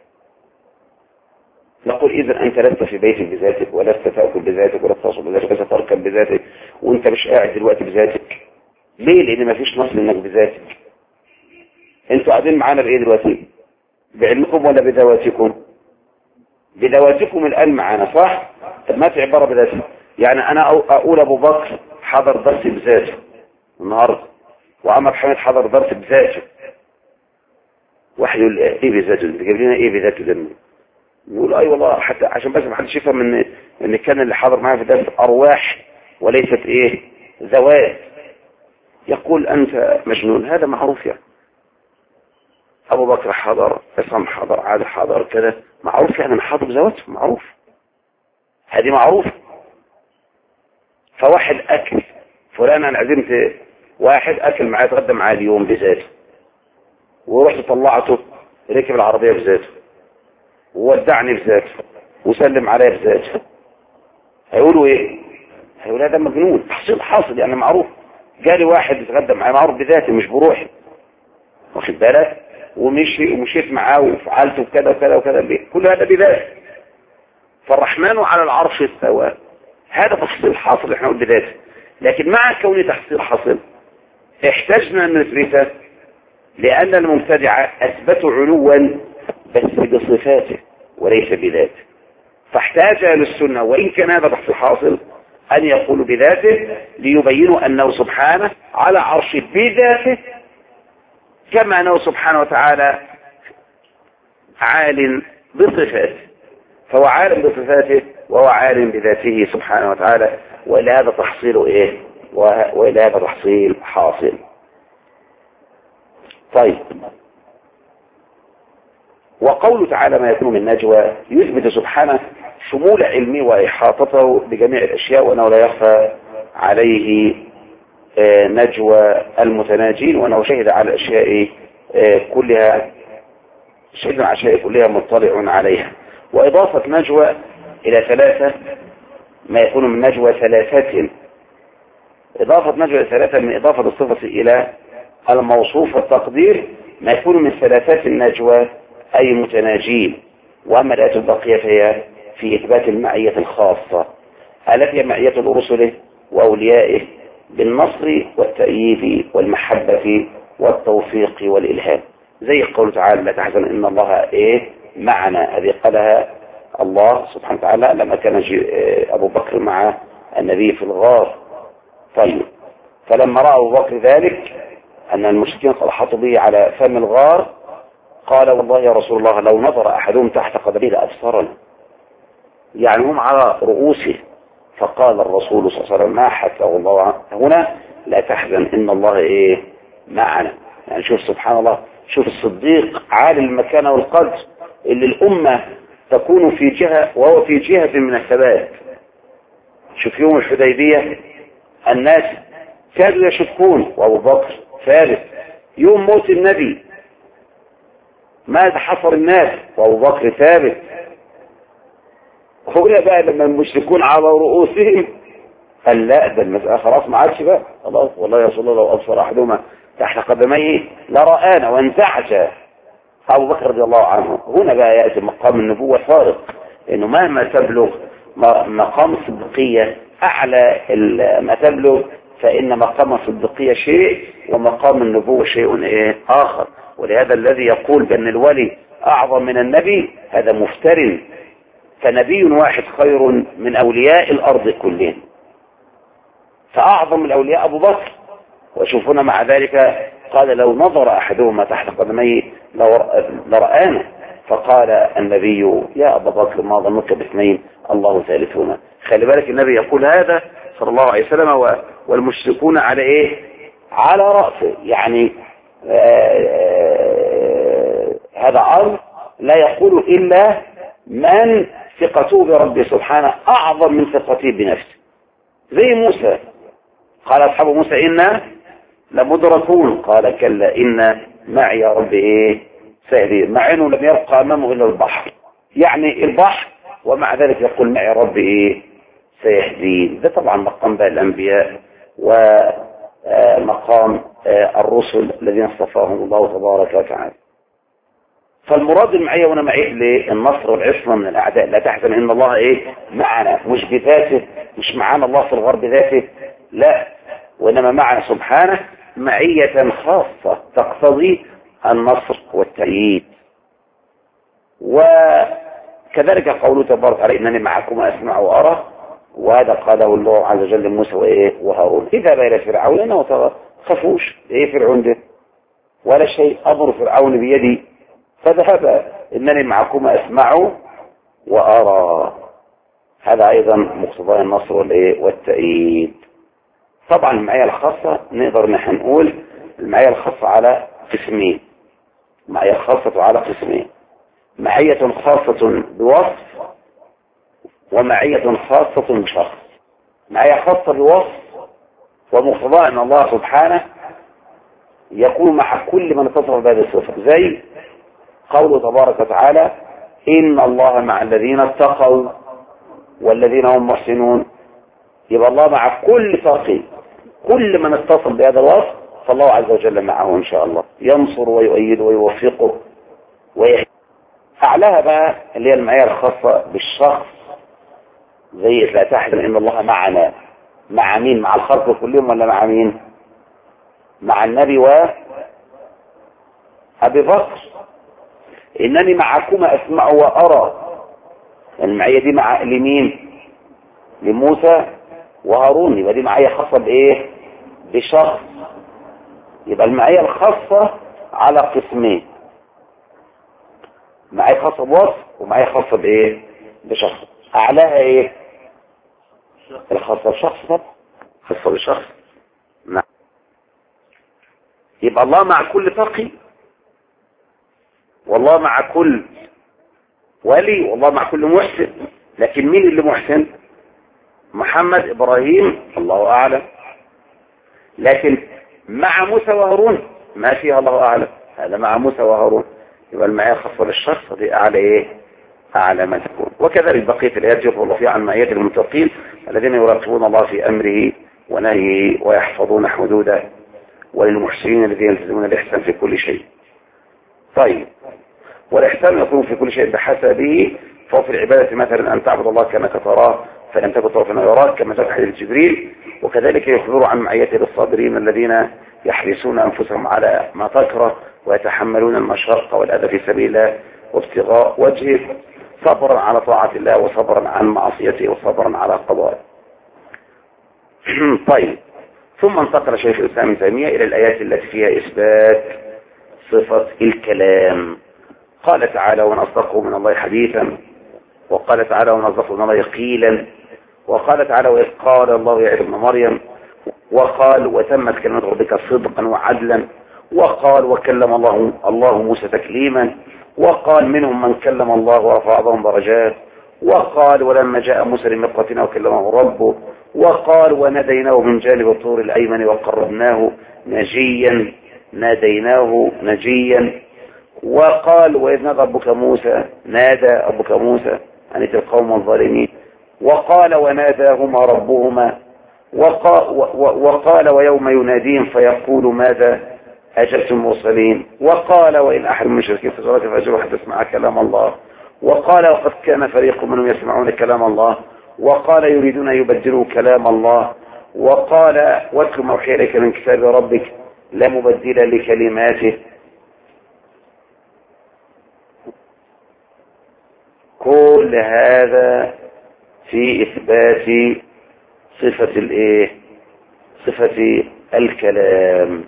نقول إذا أنت لست في بيتك بذاتك، ولست تأكل بذاتك، ولا تصل بذاتك، ولست تركب بذاتك، وأنت مش قاعد دلوقتي بذاتك. ليه؟ لأن ما فيش نص إنك بذاتك. أنتوا قاعدين معانا بإيه دلوقتي؟ بعلمكم ولا بذواتكم؟ بذواتكم الآن معانا، صح؟ طب ما في عبارة بذاتك. يعني أنا أقول أبو بكر حضر درس بذاته النهارده، وعمر حمد حضر درس بذاته. واحد يقول إيه بذاته؟ أنت جايب لنا إيه بذاته ده؟ يقول اي والله، حتى عشان بس ما حدش يفهم ان ان كان اللي حاضر معايا في درس ارواح وليست ايه ذوات. يقول انت مجنون، هذا معروف. يعني ابو بكر حضر، عصام حضر، عادل حضر، كذا معروف، يعني حاضر ذواته معروف، هذه معروف. فواحد اكل فلان، انا عزمت واحد اكل معايا اتغدى معايا اليوم بذاته، ورحت طلعته ركب العربيه بذاته، وودعني بذاته، وسلم عليه بذاته، هيقولوا ايه؟ هيقولوا هذا مجنون. تحصيل حاصل، يعني معروف. جالي واحد يتغدى معايا معروف بذاته مش بروحي، واخد بالك، ومشي ومشيت معاه وفعلت وكذا وكذا وكذا، كل هذا بذاته. فالرحمن على العرش استوى، هذا تحصيل حاصل احنا نقول بذاته. لكن مع كون تحصيل حاصل احتاجنا ان نثبته لأن المبتدعة أثبتوا علوا بس بصفاته وليس بذاته، فاحتاج أهل السنة وإن كان هذا بحث حاصل أن يقولوا بذاته ليبينوا أنه سبحانه على عرش بذاته، كما أنه سبحانه وتعالى عال بصفاته، فهو عالم بصفاته وهو عالم بذاته سبحانه وتعالى، وإلى هذا تحصيل إيه؟ وإلى هذا تحصيل حاصل. طيب، وقوله تعالى ما يكون من نجوى يثبت سبحانه شمول علمه وإحاطته بجميع الأشياء، وأنه لا يخفى عليه نجوى المتناجين، وأنه شهد على الأشياء كلها، شهد على الأشياء كلها مطلع عليها. وإضافة نجوى إلى ثلاثة ما يكون من نجوى ثلاثة، إضافة نجوى إلى ثلاثة من إضافة الصفة إلى الموصوف التقدير ما يكون من ثلاثات النجوى أي متناجين. وأما الآيات الباقية فهي في إثبات المعية الخاصة التي هي معية رسله وأوليائه بالنصر والتأييد والمحبة والتوفيق والإلهام، زي قوله تعالى لا تحزن إن الله إيه معنا، هذه قالها الله سبحانه وتعالى لما كان أبو بكر مع النبي في الغار. طيب، فلما رأى أبو بكر ذلك أن المشركين قد حطوا به على فم الغار قال والله يا رسول الله لو نظر أحدهم تحت قدمه لأبصرنا، يعني هم على رؤوسه. فقال الرسول صلى الله عليه وسلم ما حثه الله هنا لا تحزن إن الله إيه معنا. يعني شوف سبحان الله، شوف الصديق عالي المكانة والقدر اللي الأمة تكون في جهة وهو في جهة من الثبات. شوف يوم الحديبية الناس كادوا يشكون وأبو بكر ثالث. يوم موت النبي ماذا حصل الناس وأبو بكر ثابت. هنا بقى لما المشركون على رؤوسهم قال لا ده المسألة خلاص ما عادش بقى خلاص، والله يا رسول الله لو أبصر أحدهما تحت قدميه لرآنا، وانزعج أبو بكر رضي الله عنه. هنا بقى يأتي مقام النبوة فارق، إنه مهما تبلغ مقام الصديقية أعلى ما تبلغ، فإن مقام الصديقية شيء ومقام النبوة شيء إيه آخر. ولهذا الذي يقول بأن الولي أعظم من النبي هذا مفتر، فنبي واحد خير من أولياء الأرض كلهم، فأعظم الأولياء أبو بكر. وشوفنا مع ذلك قال لو نظر أحدهما تحت قدميه لرآنا، فقال النبي يا أبا بكر ما ظنك باثنين الله ثالثهما. خلي بالك النبي يقول هذا صلى الله عليه وسلم والمشركون على إيه على رأسه، يعني آآ آآ هذا أمر لا يقول إلا من ثقته بربه سبحانه أعظم من ثقته بنفسه. زي موسى قال أصحاب موسى إنا لمدركون قال كلا إن معي يا رب إيه سيهدين، مع إنه لم يبقى أمامه إلا البحر، يعني البحر ومع ذلك يقول معي رب إيه سيهدين. ده طبعا مقام بقى الأنبياء ومقام الرسل الذين اصطفاهم الله تبارك وتعالى. فالمراد المعية هنا معية للنصر والعصمة من الأعداء. لا تحزن إن الله إيه معنا، مش بذاته، مش معانا الله في الغرب ذاته، لا، وإنما معنا سبحانه معية خاصة تقتضي النصر والتأييد. وكذلك قوله تبارك وتعالى إنني معكم أسمع وأرى، وهذا قاله الله عز وجل لموسى وإيه وهارون. اذهب إلى فرعون إنه خافوش إيه فرعون ده ولا شيء، أمر فرعون بيدي فذهب إنني معكم أسمع وأرى. هذا أيضا مقتضى النصر والتأييد. طبعا المعية الخاصة نقدر نحن نقول المعية الخاصة على قسمين، معية خاصة على قسمين، معية خاصة بوصف ومعية خاصة بشخص. معية خاصة بوصف ومقتضى أن الله سبحانه يكون مع كل من اتصف بهذه الصفة، زي قوله تبارك وتعالى إن الله مع الذين اتقوا والذين هم محسنون. يبقى الله مع كل تقي، كل من اتصل بهذا الوصف فالله عز وجل معه إن شاء الله، ينصر ويؤيد ويوفقه ويهدي. أعلاها بقى اللي هي المعية الخاصة بالشخص، زي لا تحزن إن الله معنا. مع مين؟ مع الخلق كلهم ولا مع مين؟ مع النبي و أبي بكر إنني معكما أسمع وأرى. المعية دي مع لمين؟ لموسى وهارون. يبقى دي معية خاصة بإيه؟ بشخص. يبقى المعية الخاصة على قسمين، معية خاصة بوصف ومعية خاصة بإيه؟ بشخص. أعلاها إيه؟ الخاصة بشخص. طبعا خاصة بشخص. نعم. يبقى الله مع كل تقي، والله مع كل ولي، والله مع كل محسن. لكن مين اللي محسن؟ محمد، إبراهيم، الله أعلم. لكن مع موسى وهارون ما فيها الله أعلم. هذا مع موسى وهارون. يبقى المعية خاصة بالشخص دي أعلى إيه؟ أعلى ما تكون. وكذلك بقية الآيات يخبر الله فيها عن معية المتقين الذين يراقبون الله في أمره ونهيه ويحفظون حدوده، وللمحسنين الذين يلتزمون الإحسان في كل شيء. طيب، والإحسان يكون في كل شيء بحسبه. فهو في العبادة مثلا أن تعبد الله كأنك تراه فإن تكن تراه فإنه يراك، كما جاء في حديث جبريل. وكذلك يخبر عن معيته للصابرين الذين يحرسون أنفسهم على ما تكره ويتحملون المشقة والأذى في سبيل الله وابتغاء وجهه، صبرا على طاعة الله وصبرا عن معصيته وصبرا على قضائه. طيب، ثم انتقل شيخ الإسلام ابن تيمية إلى الآيات التي فيها إثبات صفة الكلام. قال تعالى: ومن أصدقه من الله حديثا. وقال تعالى: ومن أصدقه من الله قيلا. وقال تعالى: وإذ قال الله يا ابن مريم. وقال: وتمت كلمة ربك صدقا وعدلا. وقال: وكلم الله الله موسى تكليما. وقال: منهم من كلم الله ورفع بعضهم درجات. وقال: ولما جاء موسى لميقاتنا وكلمه ربه. وقال: وناديناه من جانب الطور الأيمن وقربناه نجيا ناديناه نجيا. وقال: وإذ نادى ربك موسى نادى ربك موسى أن ائت القوم الظالمين. وقال: وناداهما ربهما. وقال, وقال: ويوم يناديهم فيقول ماذا أجبتم المرسلين. وقال: وإن أحد من المشركين استجارك فأجره حتى تسمع كلام الله. وقال: وقد كان فريق منهم يسمعون كلام الله. وقال: يريدون أن يبدلوا كلام الله. وقال: واتل ما أوحي إليك من كتاب ربك لا مبدل لكلماته. كل هذا في إثبات صفة الإيه؟ صفة الكلام.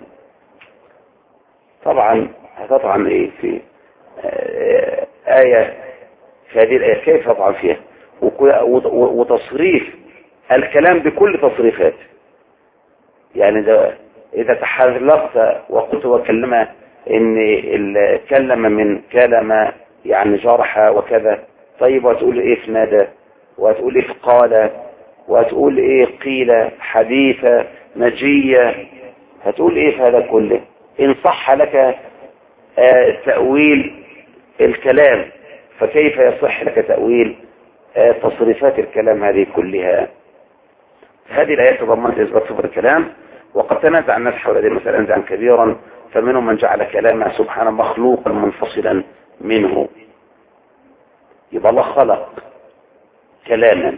طبعا هتطعن إيه في آية في هذه الآية؟ كيف تطعن فيها؟ وتصريف الكلام بكل تصريفات. يعني ده إذا تحلقت وقلت وكلم إن كلم من كلم يعني جرح وكذا. طيب، وتقول إيه في نادى، وتقول إيه في قال، وتقول إيه قيل، حديثة، نجية، هتقول إيه في هذا كله؟ إن صح لك آه تأويل الكلام فكيف يصح لك تأويل آه تصريفات الكلام هذه كلها؟ هذه الآيات تضمنت إثبات صفة الكلام. وقد تنازع الناس حول هذه المسألة نزاعا كبيرا، فمنهم من جعل كلامه سبحانه مخلوقا منفصلا منه. يبقى الله خلق كلاما.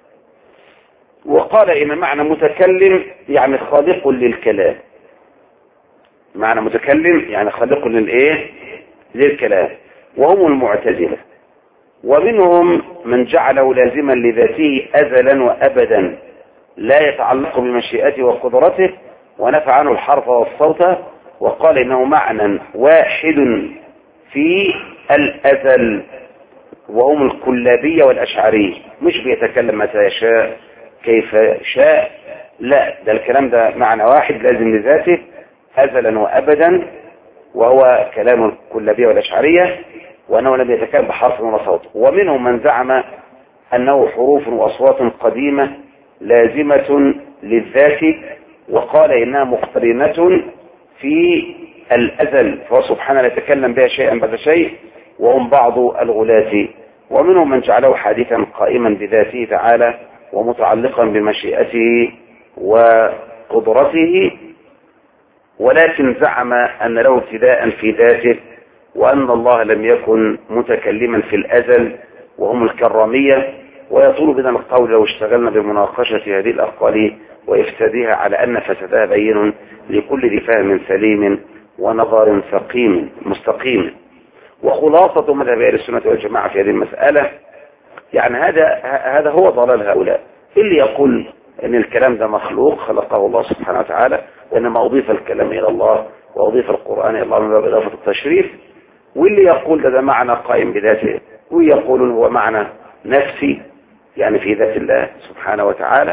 وقال إن معنى متكلم يعني خالق للكلام. معنى متكلم يعني خالق للإيه؟ للكلام. وهم المعتزلة. ومنهم من جعله لازما لذاته أزلا وأبدا لا يتعلق بمشيئته وقدرته، ونفى عنه الحرف والصوت، وقال إنه معنى واحد في الأزل. وهم الكلابية والأشعرية، مش بيتكلم متى يشاء كيف شاء، لا، ده الكلام ده معنى واحد لازم لذاته أزلا وأبدا، وهو كلام الكلابية والأشعرية، وأنه لم يتكلم بحرف ولا صوت. ومنهم من زعم أنه حروف وأصوات قديمة لازمة للذات، وقال إنها مقترنة في الأزل، فهو سبحانه لا يتكلم بها شيئا بعد شيء، وهم بعض الغلاة. ومنهم من جعله حادثا قائما بذاته تعالى ومتعلقا بمشيئته وقدرته، ولكن زعم أن له ابتداء في ذاته، وأن الله لم يكن متكلما في الأزل، وهم الكرامية. ويطول بنا القول لو اشتغلنا بمناقشة هذه الأقوال وإفسادها على أن فسادها بين لكل ذي فهم سليم، ونظر سقيم مستقيم. وخلاصة مذهب أهل السنة والجماعة في هذه المسألة يعني هذا هذا هو ضلال هؤلاء اللي يقول ان الكلام ده مخلوق خلقه الله سبحانه وتعالى، وانما اضيف الكلام الى الله واضيف القرآن الى الله من باب اضافة التشريف، واللي يقول ده, ده معنى قائم بذاته، ويقول هو معنى نفسي يعني في ذات الله سبحانه وتعالى.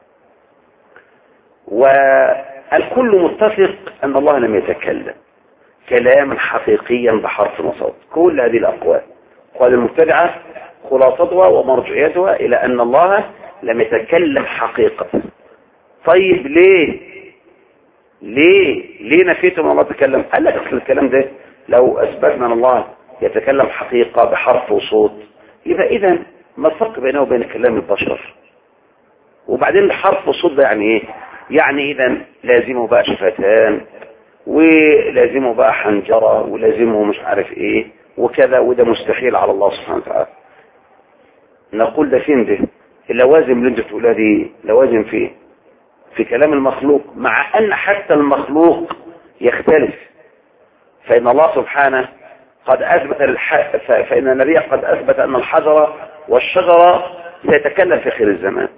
والكل متفق ان الله لم يتكلم كلاما حقيقيا بحرف وصوت. كل هذه الاقوال قال المبتدعة خلاصتها ومرجعيتها الى ان الله لم يتكلم حقيقة. طيب ليه ليه ليه نفيتم ان الله تكلم؟ قال لك اصل الكلام ده لو اثبتنا ان الله يتكلم حقيقة بحرف وصوت يبقى اذا ما الفرق بينه وبين كلام البشر؟ وبعدين الحرف والصوت ده يعني ايه؟ يعني اذا لازمه بقى شفتان ولازمه بقى حنجرة ولازمه مش عارف ايه وكذا، وده مستحيل على الله سبحانه وتعالى. نقول ده فين ده؟ اللوازم اللي انت بتقولها دي لوازم فيه في كلام المخلوق، مع ان حتى المخلوق يختلف. فان الله سبحانه قد اثبت الح... فان النبي قد اثبت ان الحجر والشجرة سيتكلم في خير الزمان.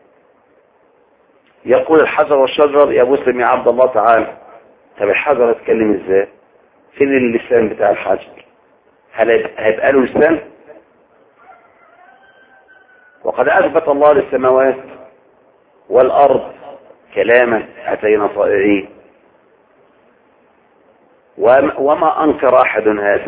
يقول الحجر والشجر يا مسلم يا عبد الله تعالى. طب الحجر يتكلم ازاي؟ فين اللسان بتاع الحجر؟ هل هيبقى له لسان؟ وقد اثبت الله للسماوات والارض كلاما اتينا طائعين، وما انكر احد هذا.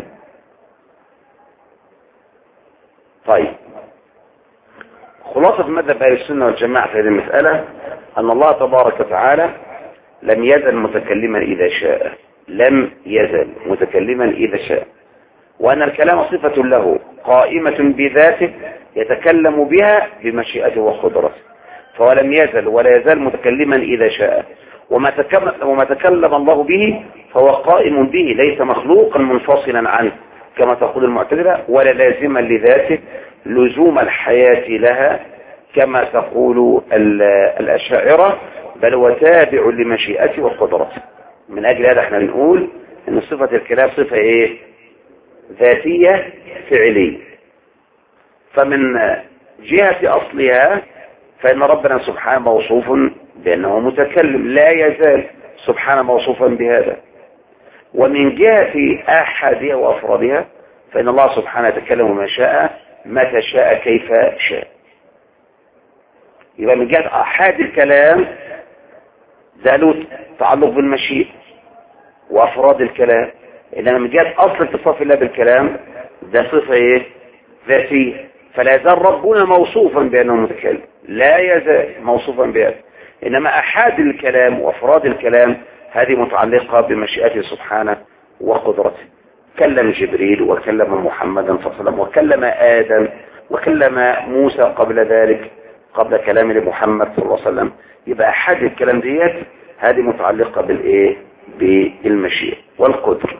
طيب خلاصة مذهب اهل السنة والجماعة في هذه المسألة ان الله تبارك وتعالى لم يزل متكلما اذا شاء، لم يزل متكلما اذا شاء، وان الكلام صفة له قائمة بذاته يتكلم بها بمشيئته وقدرته، فهو لم يزل ولا يزال متكلما اذا شاء. وما تكلم, وما تكلم الله به فهو قائم به، ليس مخلوقا منفصلا عنه كما تقول المعتزلة، ولا لازما لذاته لزوم الحياة لها كما تقول الأشاعرة، بل هو تابع لمشيئته وقدرته. من أجل هذا احنا بنقول ان صفة الكلام صفة ايه؟ ذاتية فعلية. فمن جهة أصلها فإن ربنا سبحانه موصوف بأنه متكلم، لا يزال سبحانه موصوفا بهذا. ومن جهة أحدها وأفرادها فإن الله سبحانه يتكلم ما شاء متى شاء كيف شاء. يبقى من جهة أحد الكلام ده له تعلق بالمشيئة وأفراد الكلام، إنما من جهة أصل اتصاف الله بالكلام ده صفة إيه؟ ذاتية. فلا يزال ربنا موصوفا بأنه متكلم، لا يزال موصوفا بهذا. إنما أحد الكلام وأفراد الكلام هذه متعلقة بمشيئته سبحانه وقدرته. كلم جبريل وكلم محمدا صلى الله عليه وسلم وكلم آدم وكلم موسى قبل ذلك قبل كلام لمحمد صلى الله عليه وسلم. يبقى أحد الكلام ديت هذه متعلقة بالإيه؟ بالمشيئة والقدر.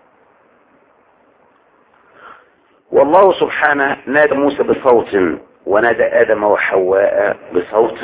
والله سبحانه نادى موسى بصوت ونادى آدم وحواء بصوت،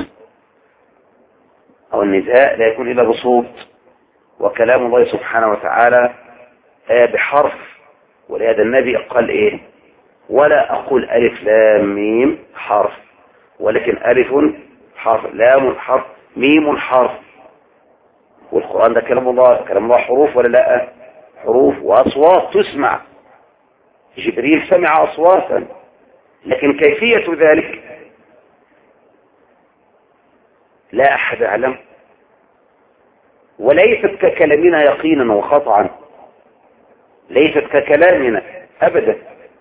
أو النداء لا يكون إلا بصوت، وكلام الله سبحانه وتعالى بحرف. ولهذا النبي قال إيه؟ ولا أقول ألف لام ميم حرف، ولكن ألف حرف، لام حرف، ميم حرف. والقرآن ده كلام الله، كلام الله حروف ولا لا؟ حروف وأصوات تسمع. جبريل سمع أصواتا، لكن كيفية ذلك لا أحد يعلم، وليست ككلامنا يقينا وخطعا، ليست ككلامنا أبدا.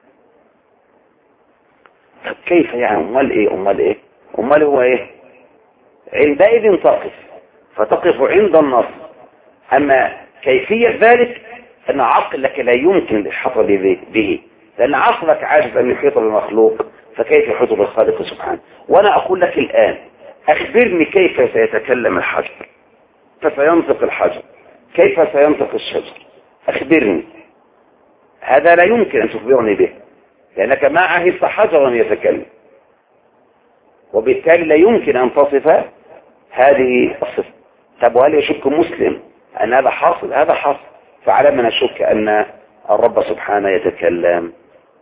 طب كيف يعني؟ أمال إيه؟ أمال إيه؟ أمال هو إيه؟ عندئذ تقف، فتقف عند النص. أما كيفية ذلك أن عقلك لا يمكن الإحاطة به، لأن عقلك عاجز أن يحيط بالمخلوق، فكيف يحيط بالخالق سبحانه؟ وأنا أقول لك الآن أخبرني كيف سيتكلم الحجر، فسينطق الحجر، كيف سينطق الشجر؟ أخبرني. هذا لا يمكن أن تخبرني به، لأنك ما عهدت حجرا يتكلم، وبالتالي لا يمكن أن تصف هذه الصفة. طب وهل يشك مسلم أن هذا حاصل؟ هذا حاصل. فعلى ما نشك أن الرب سبحانه يتكلم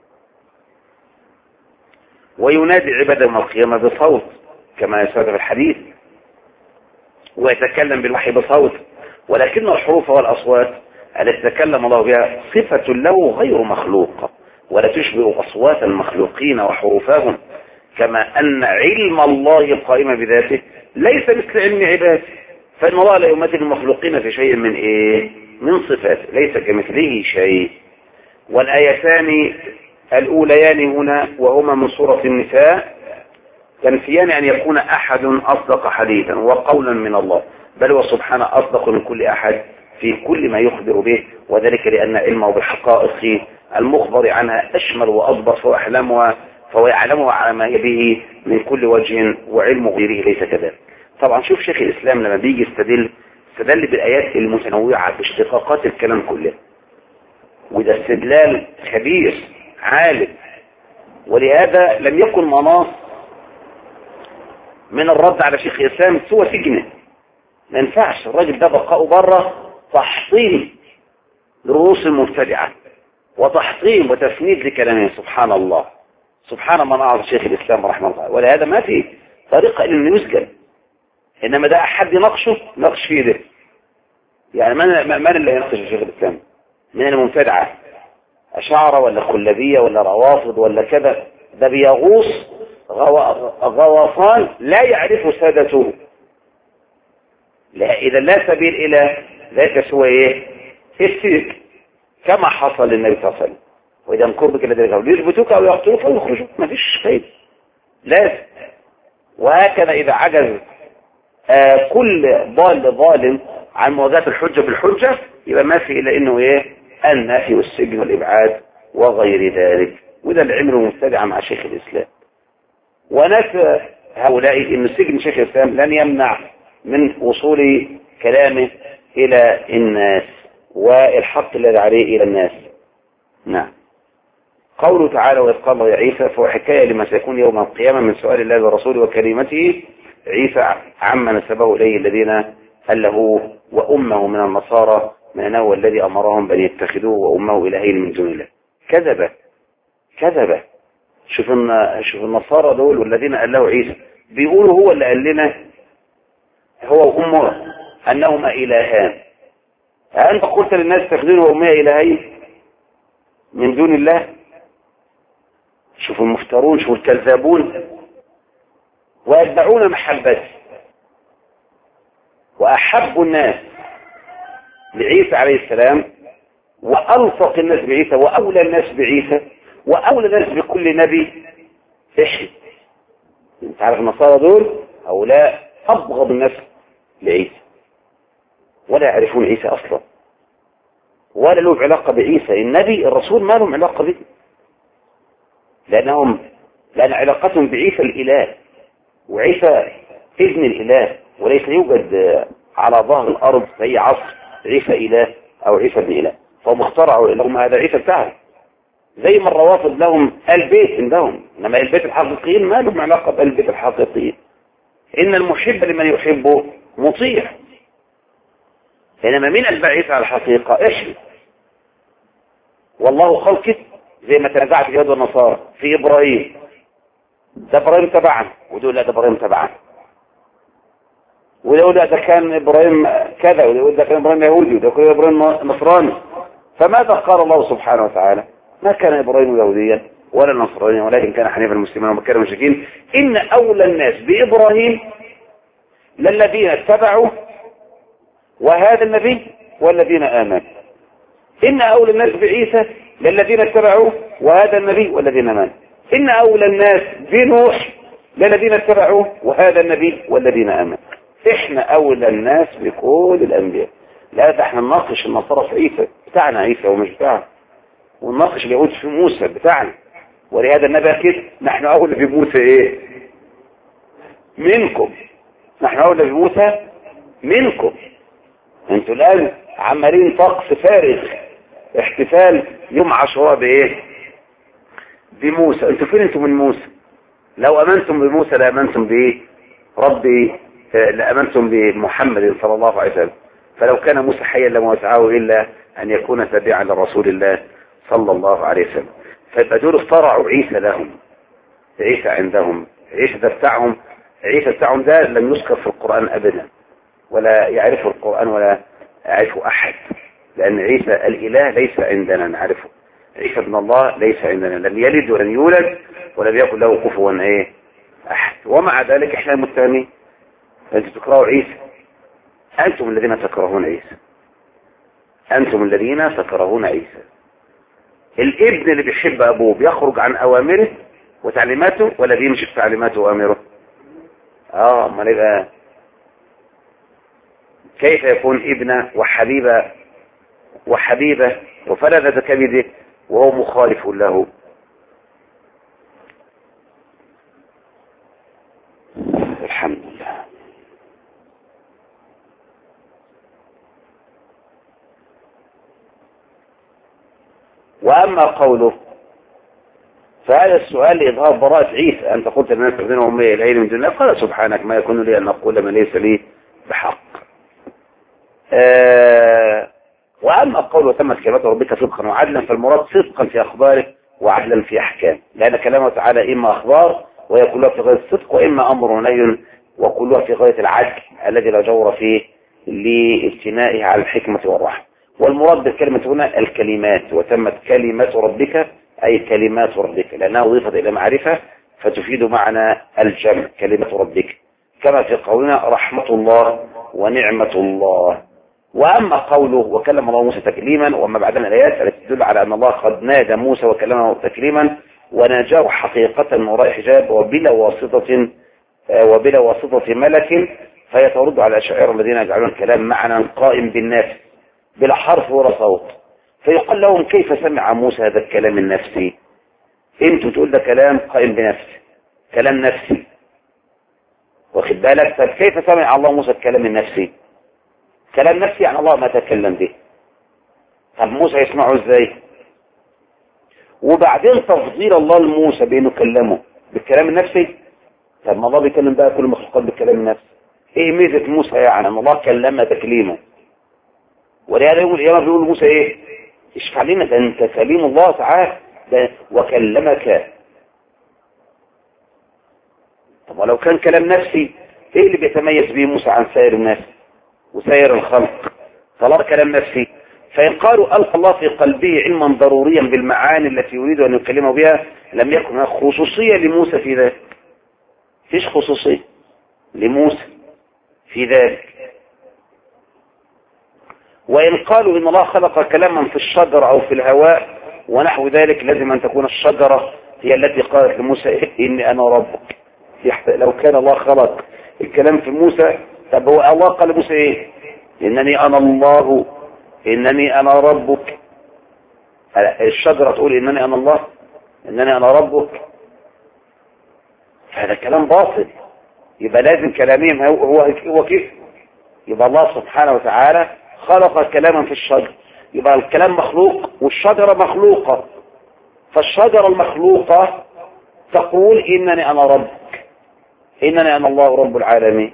وينادي عباده يوم القيامة بصوت كما يثبت في الحديث، ويتكلم بالوحي بصوت، ولكن الحروف والأصوات التي تكلم الله بها صفة له غير مخلوقة ولا تشبه أصوات المخلوقين وحروفهم، كما أن علم الله قائم بذاته ليس مثل علم عباده، فإن الله لا يمثل المخلوقين في شيء من إيه؟ من صفاته، ليس كمثله شيء. والآيتان الأوليان هنا وهما من سورة النساء تنفيان أن يكون أحد أصدق حديثا وقولا من الله، بل هو سبحانه أصدق من كل أحد في كل ما يخبر به، وذلك لأن علمه بالحقائق المخبر عنها أشمل وأضبط، فهو أحلامها فهو يعلمها على ما هي به من كل وجه، وعلم غيره ليس كذلك. طبعا شوف شيخ الإسلام لما بيجي يستدل استدل بالآيات المتنوعة باشتقاقات الكلام كله، وده استدلال خبير عالم، ولهذا لم يكن مناص من الرد على شيخ الإسلام سوى سجنه. ما ينفعش الراجل ده بقاؤه بره تحطيم لرؤوس المبتدعة وتحطيم وتفنيد لكلامه. سبحان الله، سبحان من أعظم شيخ الإسلام رحمه الله. ولهذا ما في طريقة إلا أن يسجن، إنما ده أحد يناقشه ناقش فيه ده. يعني من من اللي يناقش شيخ الإسلام؟ من المبتدعة، أشاعرة ولا خلابية ولا روافض ولا كذا؟ ده بيغوص غواصان لا يعرف سادته. لا، إذا لا سبيل إلى ذلك سوى إيه؟ السلك، كما حصل للنبي صلى الله عليه وسلم. وإذا مكر بك الذين كفروا ليثبتوك أو يقتلوك أو يخرجوك، ما فيش خير، لازم. وهكذا إذا عجز آه كل ضال ظالم عن مواجهة الحجة بالحجة، يبقى ما في إلا إنه إيه؟ النفي والسجن والإبعاد وغير ذلك. وده العمل المبتدع مع شيخ الإسلام. ونفى هؤلاء إن سجن شيخ الإسلام لن يمنع من وصول كلامه إلى الناس والحق الذي عليه إلى الناس. نعم. قوله تعالى وإذ قال يا عيسى، فهو حكاية لما سيكون يوم القيامة من سؤال الله ورسوله وكلمته عيسى عما نسبه إليه الذين أله وأمه من النصارى، من أنه هو الذي أمرهم بأن يتخذوه وأمه إلهين من دون الله. كذب كذب. شوف شوف النصارى دول والذين أله عيسى بيقولوا هو اللي قال لنا هو وأمه أنهما إلهان. أنت قلت للناس اتخذوه وأمه إلهين من دون الله؟ شوفوا المفترون، شوفوا الكذابون. ويتبعون محبته. وأحب الناس لعيسى عليه السلام وألصق الناس بعيسى وأولى الناس بعيسى وأولى الناس بكل نبي إحنا. انت عارف النصارى دول هؤلاء أبغض الناس لعيسى، ولا يعرفون عيسى أصلا، ولا له علاقة بعيسى النبي الرسول، ما لهم علاقة به، لأنهم لأن علاقتهم بعيسى الإله، وعيسى ابن الإله، وليس يوجد على ظهر الأرض في أي عصر عيسى إله أو عيسى ابن إله، فهم اخترعوا لهم هذا عيسى بتاعهم. زي ما الروافض لهم البيت عندهم، إنما البيت الحقيقيين ما لهم علاقة بالبيت الحقيقيين. إن المحب لمن يحبه مطيع، إنما من أتباع عيسى على الحقيقة إحنا. والله خلقه زي ما تنازعت اليهود والنصارى في إبراهيم، ده إبراهيم تبعنا، ودول لا ده إبراهيم تبعنا، ويقول ده كان إبراهيم كذا، ويقول ده كان إبراهيم يهودي، وده كان إبراهيم نصراني. فماذا قال الله سبحانه وتعالى؟ ما كان إبراهيم يهوديا ولا نصرانيا، ولكن كان حنيفا مسلما وما كان مشركين. إن أولى الناس بإبراهيم للذين اتبعوا وهذا النبي والذين آمنوا. إن أولى الناس بعيسى للذين اتبعوا وهذا النبي والذين آمنوا. إن أولى الناس بنوح للذين اتبعوا وهذا النبي والذين آمنوا. إحنا أولى الناس بكل الأنبياء. لا ده احنا نناقش النصارى في عيسى بتاعنا، عيسى ومش بتاعنا، ونناقش اليهود في موسى بتاعنا. ولهذا النبي كده نحن أولى بموسى إيه؟ منكم. نحن أولى بموسى منكم. انتوا الآن عمالين طقس فارغ، احتفال يوم عاشوراء بإيه؟ بموسى. انتوا فين انتوا من موسى؟ لو أمنتم بموسى لأمنتم بإيه؟ ربي لأمنتم بمحمد صلى الله عليه وسلم. فلو كان موسى حيا لما وسعه إلا أن يكون تابعا لرسول الله صلى الله عليه وسلم. فيبقى دول اخترعوا عيسى لهم، عيسى عندهم، عيسى ده بتاعهم، عيسى بتاعهم ده لم يذكر في القرآن أبدا، ولا يعرف القرآن ولا يعرفه أحد، لأن عيسى الإله ليس عندنا نعرفه، عيسى ابن الله ليس عندنا، لم يلد ولم يولد ولم يكن له كفوا ايه أحد. ومع ذلك احنا المتهمين، أنتم تكرهوا عيسى، أنتم الذين تكرهون عيسى، أنتم الذين تكرهون عيسى. الابن اللي بيحب أبوه بيخرج عن أوامره وتعليماته ولا بيمشي في تعليماته وأمره؟ اه امال يبقى كيف يكون ابنه وحبيبه وحبيبه وفلذة كبده وهو مخالف له؟ الحمد لله. وأما قوله فهذا السؤال لإظهار براءة عيسى، أنت قلت للناس تخذين أمي العين من دون الله، قال سبحانك ما يكون لي أن أقول ما ليس لي بحق. آه وأما قوله تمت كلمات ربك صدقا وعدلا، فالمراد صدقا في أخباره وعدلا في أحكام، لأن كلامه تعالى إما أخبار وهي كلها في غاية الصدق، وإما أمر ونهي وكلها في غاية العدل الذي لا جور فيه لاجتنائه على الحكمة والرحمة. والمراد بالكلمة هنا الكلمات، وتمت كلمات ربك أي كلمات ربك، لأنها أضيفت إلى معرفة فتفيد معنى الجمع كلمة ربك، كما في قولنا رحمة الله ونعمة الله. وأما قوله وكلم الله موسى تكليما، وما بعدنا الآيات التي تدل على أن الله قد نادى موسى وكلمه تكليما وناجاه حقيقة من وراء حجاب وبلا واسطة وبلا واسطة ملك، فهي ترد على الأشاعرة الذين يجعلون الكلام معنى قائم بالنفس بلا حرف ولا صوت، فيقال لهم كيف سمع موسى هذا الكلام النفسي؟ انتوا تقول ده كلام قائم بنفسه، كلام نفسي، واخد بالك؟ طب كيف سمع الله موسى الكلام النفسي؟ كلام نفسي يعني الله ما تكلم به، طب موسى يسمعه ازاي؟ وبعدين تفضيل الله لموسى بانه كلمه بالكلام النفسي، طب ما الله بيكلم بقى كل المخلوقات بالكلام النفسي، ايه ميزه موسى يعني ان الله كلم تكليمه؟ ولهذا يوم القيامه بيقول موسى ايه؟ اشفع لنا ده انت كليم الله تعالى ده وكلمك. طب ولو كان كلام نفسي ايه اللي بيتميز به موسى عن سائر الناس وسائر الخلق؟ طلب كلام نفسي، فإن قالوا ألقى الله في قلبه علما ضروريا بالمعاني التي يريد أن يكلمه بها لم يكن هناك خصوصية لموسى في ذلك، فيش خصوصية لموسى في ذلك. وإن قالوا إن الله خلق كلاما في الشجرة أو في الهواء ونحو ذلك لازم أن تكون الشجرة هي التي قالت لموسى إني أنا ربك. لو كان الله خلق الكلام في موسى، طب هو الله قال لموسى إيه؟ إنني أنا الله إنني أنا ربك. الشجرة تقول إنني أنا الله، إنني أنا ربك، هذا كلام باطل. يبقى لازم كلامهم هو هو كيف؟ يبقى الله سبحانه وتعالى خلق كلاما في الشجر، يبقى الكلام مخلوق والشجرة مخلوقة، فالشجرة المخلوقة تقول إنني أنا ربك، إنني أنا الله رب العالمين،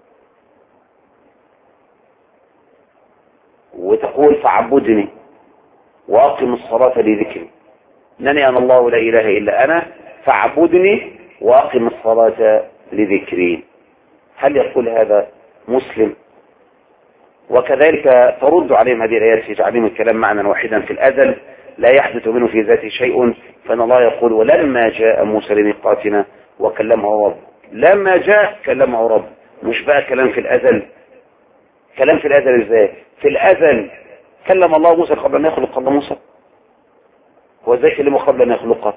وتقول فاعبدني وأقم الصلاة لذكري، إنني أنا الله لا إله إلا أنا فاعبدني وأقم الصلاة لذكري. هل يقول هذا مسلم؟ وكذلك ترد عليهم هذه الآيات في جعلهم الكلام معنى واحدا في الأزل لا يحدث منه في ذاته شيء، فإن الله يقول ولما جاء موسى لميقاتنا وكلمه رب، لما جاء كلمه رب، مش بقى كلام في الأزل. كلام في الأزل ازاي؟ في الأزل كلم الله موسى قبل أن يخلق الله موسى، هو ازاي كلمه قبل أن يخلقه؟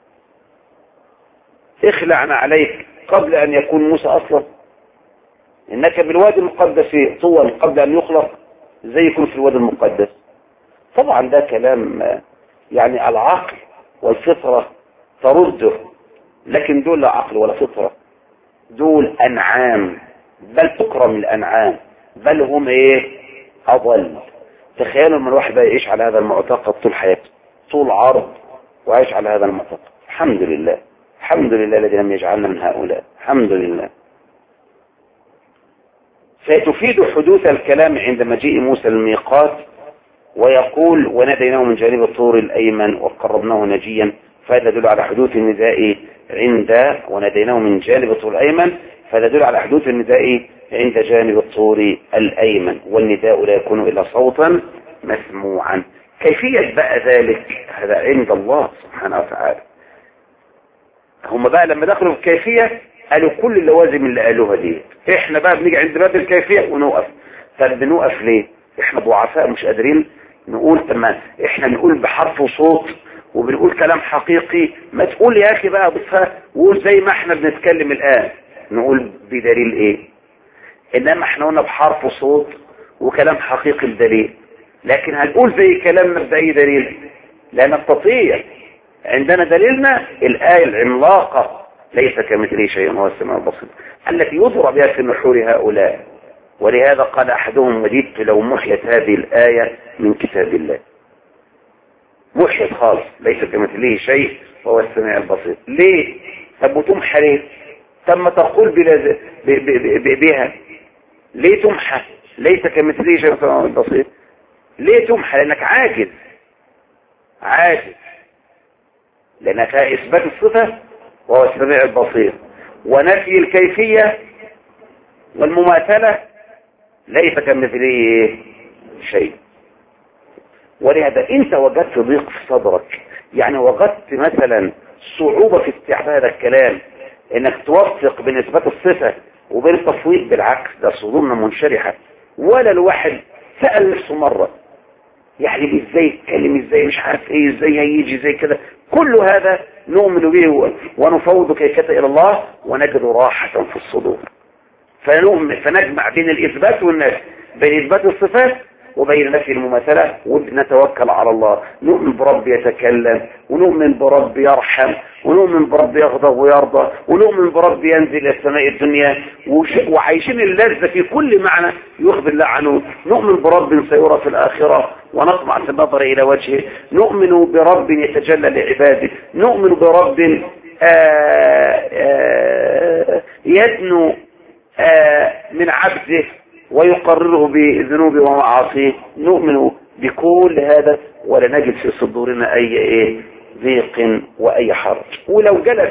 اخلعنا عليك قبل أن يكون موسى أصلا، إنك بالوادي المقدس طوى قبل أن يخلق، ازاي يكون في الوادي المقدس؟ طبعا ده كلام يعني العقل والفطرة ترده، لكن دول لا عقل ولا فطرة، دول أنعام بل تكرم الأنعام، بل هم ايه أضل. تخيلوا من الواحد بقى يعيش على هذا المعتقد طول حياته طول عرض وعيش على هذا المعتقد. الحمد لله الحمد لله الذي لم يجعلنا من هؤلاء، الحمد لله. فتفيد حدوث الكلام عند مجيء موسى الميقات، ويقول وناديناه من جانب الطور الأيمن وقربناه نجيا، فهذا يدل على حدوث النداء عند وناديناه من جانب الطور الأيمن، فهذا يدل على حدوث النداء عند جانب الطور الأيمن، والنداء لا يكون إلا صوتا مسموعا. كيفية بقى ذلك هذا عند الله سبحانه وتعالى. هم بقى لما دخلوا في الكيفية قالوا كل اللوازم اللي قالوها دي، احنا بقى بنيجي عند باب الكيفية ونوقف. طب بنوقف ليه؟ احنا ضعفاء مش قادرين نقول. تمام، احنا بنقول بحرف وصوت وبنقول كلام حقيقي. ما تقول يا اخي بقى بصها وقول زي ما احنا بنتكلم الان، نقول بدليل ايه؟ انما احنا قلنا بحرف وصوت وكلام حقيقي بدليل، لكن هنقول زي كلامنا بأي دليل؟ لا نستطيع. عندنا دليلنا الآية العملاقة ليس كمثله شيء وهو السميع البصير التي يضرب بها في نحور هؤلاء. ولهذا قال أحدهم وددت لو محيت هذه الآية من كتاب الله. محيت خالص، ليس كمثله شيء وهو السميع البصير. ليه؟ طب وتمحى ليه؟ طب ما تقول بلا ب... ب... ب... بها. ليه تمحى؟ ليس كمثله شيء وهو السميع البصير. ليه تمحى؟ لأنك عاجز عاجز لأنك إثبات الصفة وهو السميع البصير، ونفي الكيفية والمماثلة ليس كمثله شيء. ولهذا انت وجدت ضيق في صدرك، يعني وجدت مثلا صعوبة في استيعاب هذا الكلام، انك توفق بين اثبات الصفة وبين التفويض، بالعكس ده صدورنا منشرحة. ولا الواحد سأل نفسه مرة يعني ازاي يتكلم، ازاي مش عارف ايه، ازاي هيجي زي كده. كل هذا نؤمن به ونفوض كيفيته الى الله ونجد راحة في الصدور. فنؤمن فنجمع بين الاثبات والنفي، بين اثبات الصفات وبين نفي المماثلة، ونتوكل على الله. نؤمن برب يتكلم، ونؤمن برب يرحم، ونؤمن برب يغضب ويرضى، ونؤمن برب ينزل الى السماء الدنيا، وعايشين اللذة في كل معنى يخبر الله عنه. نؤمن برب سيرى في الآخرة ونطمع في النظر إلى وجهه. نؤمن برب يتجلى لعباده. نؤمن برب آآ آآ يدنو من عبده ويقرره بذنوبه ومعاصيه. نؤمن بكل هذا ولا نجد في صدورنا أي إيه ضيق وأي حرج. ولو جلس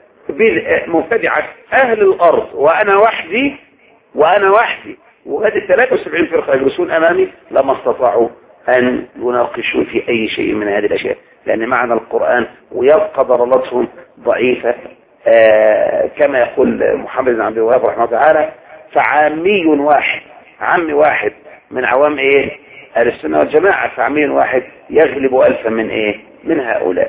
مبتدعة أهل الأرض وأنا وحدي وأنا وحدي وهذه ثلاثة وسبعين فرقة يجلسون أمامي لما استطاعوا أن يناقشوا في أي شيء من هذه الأشياء، لأن معنى القرآن ويبقى ضلالتهم ضعيفة. آه كما يقول محمد بن عبد الوهاب رحمه الله تعالى: فعامي واحد، عمي واحد من عوام ايه اهل السنه والجماعه، فعمي واحد يغلب الفا من ايه من هؤلاء.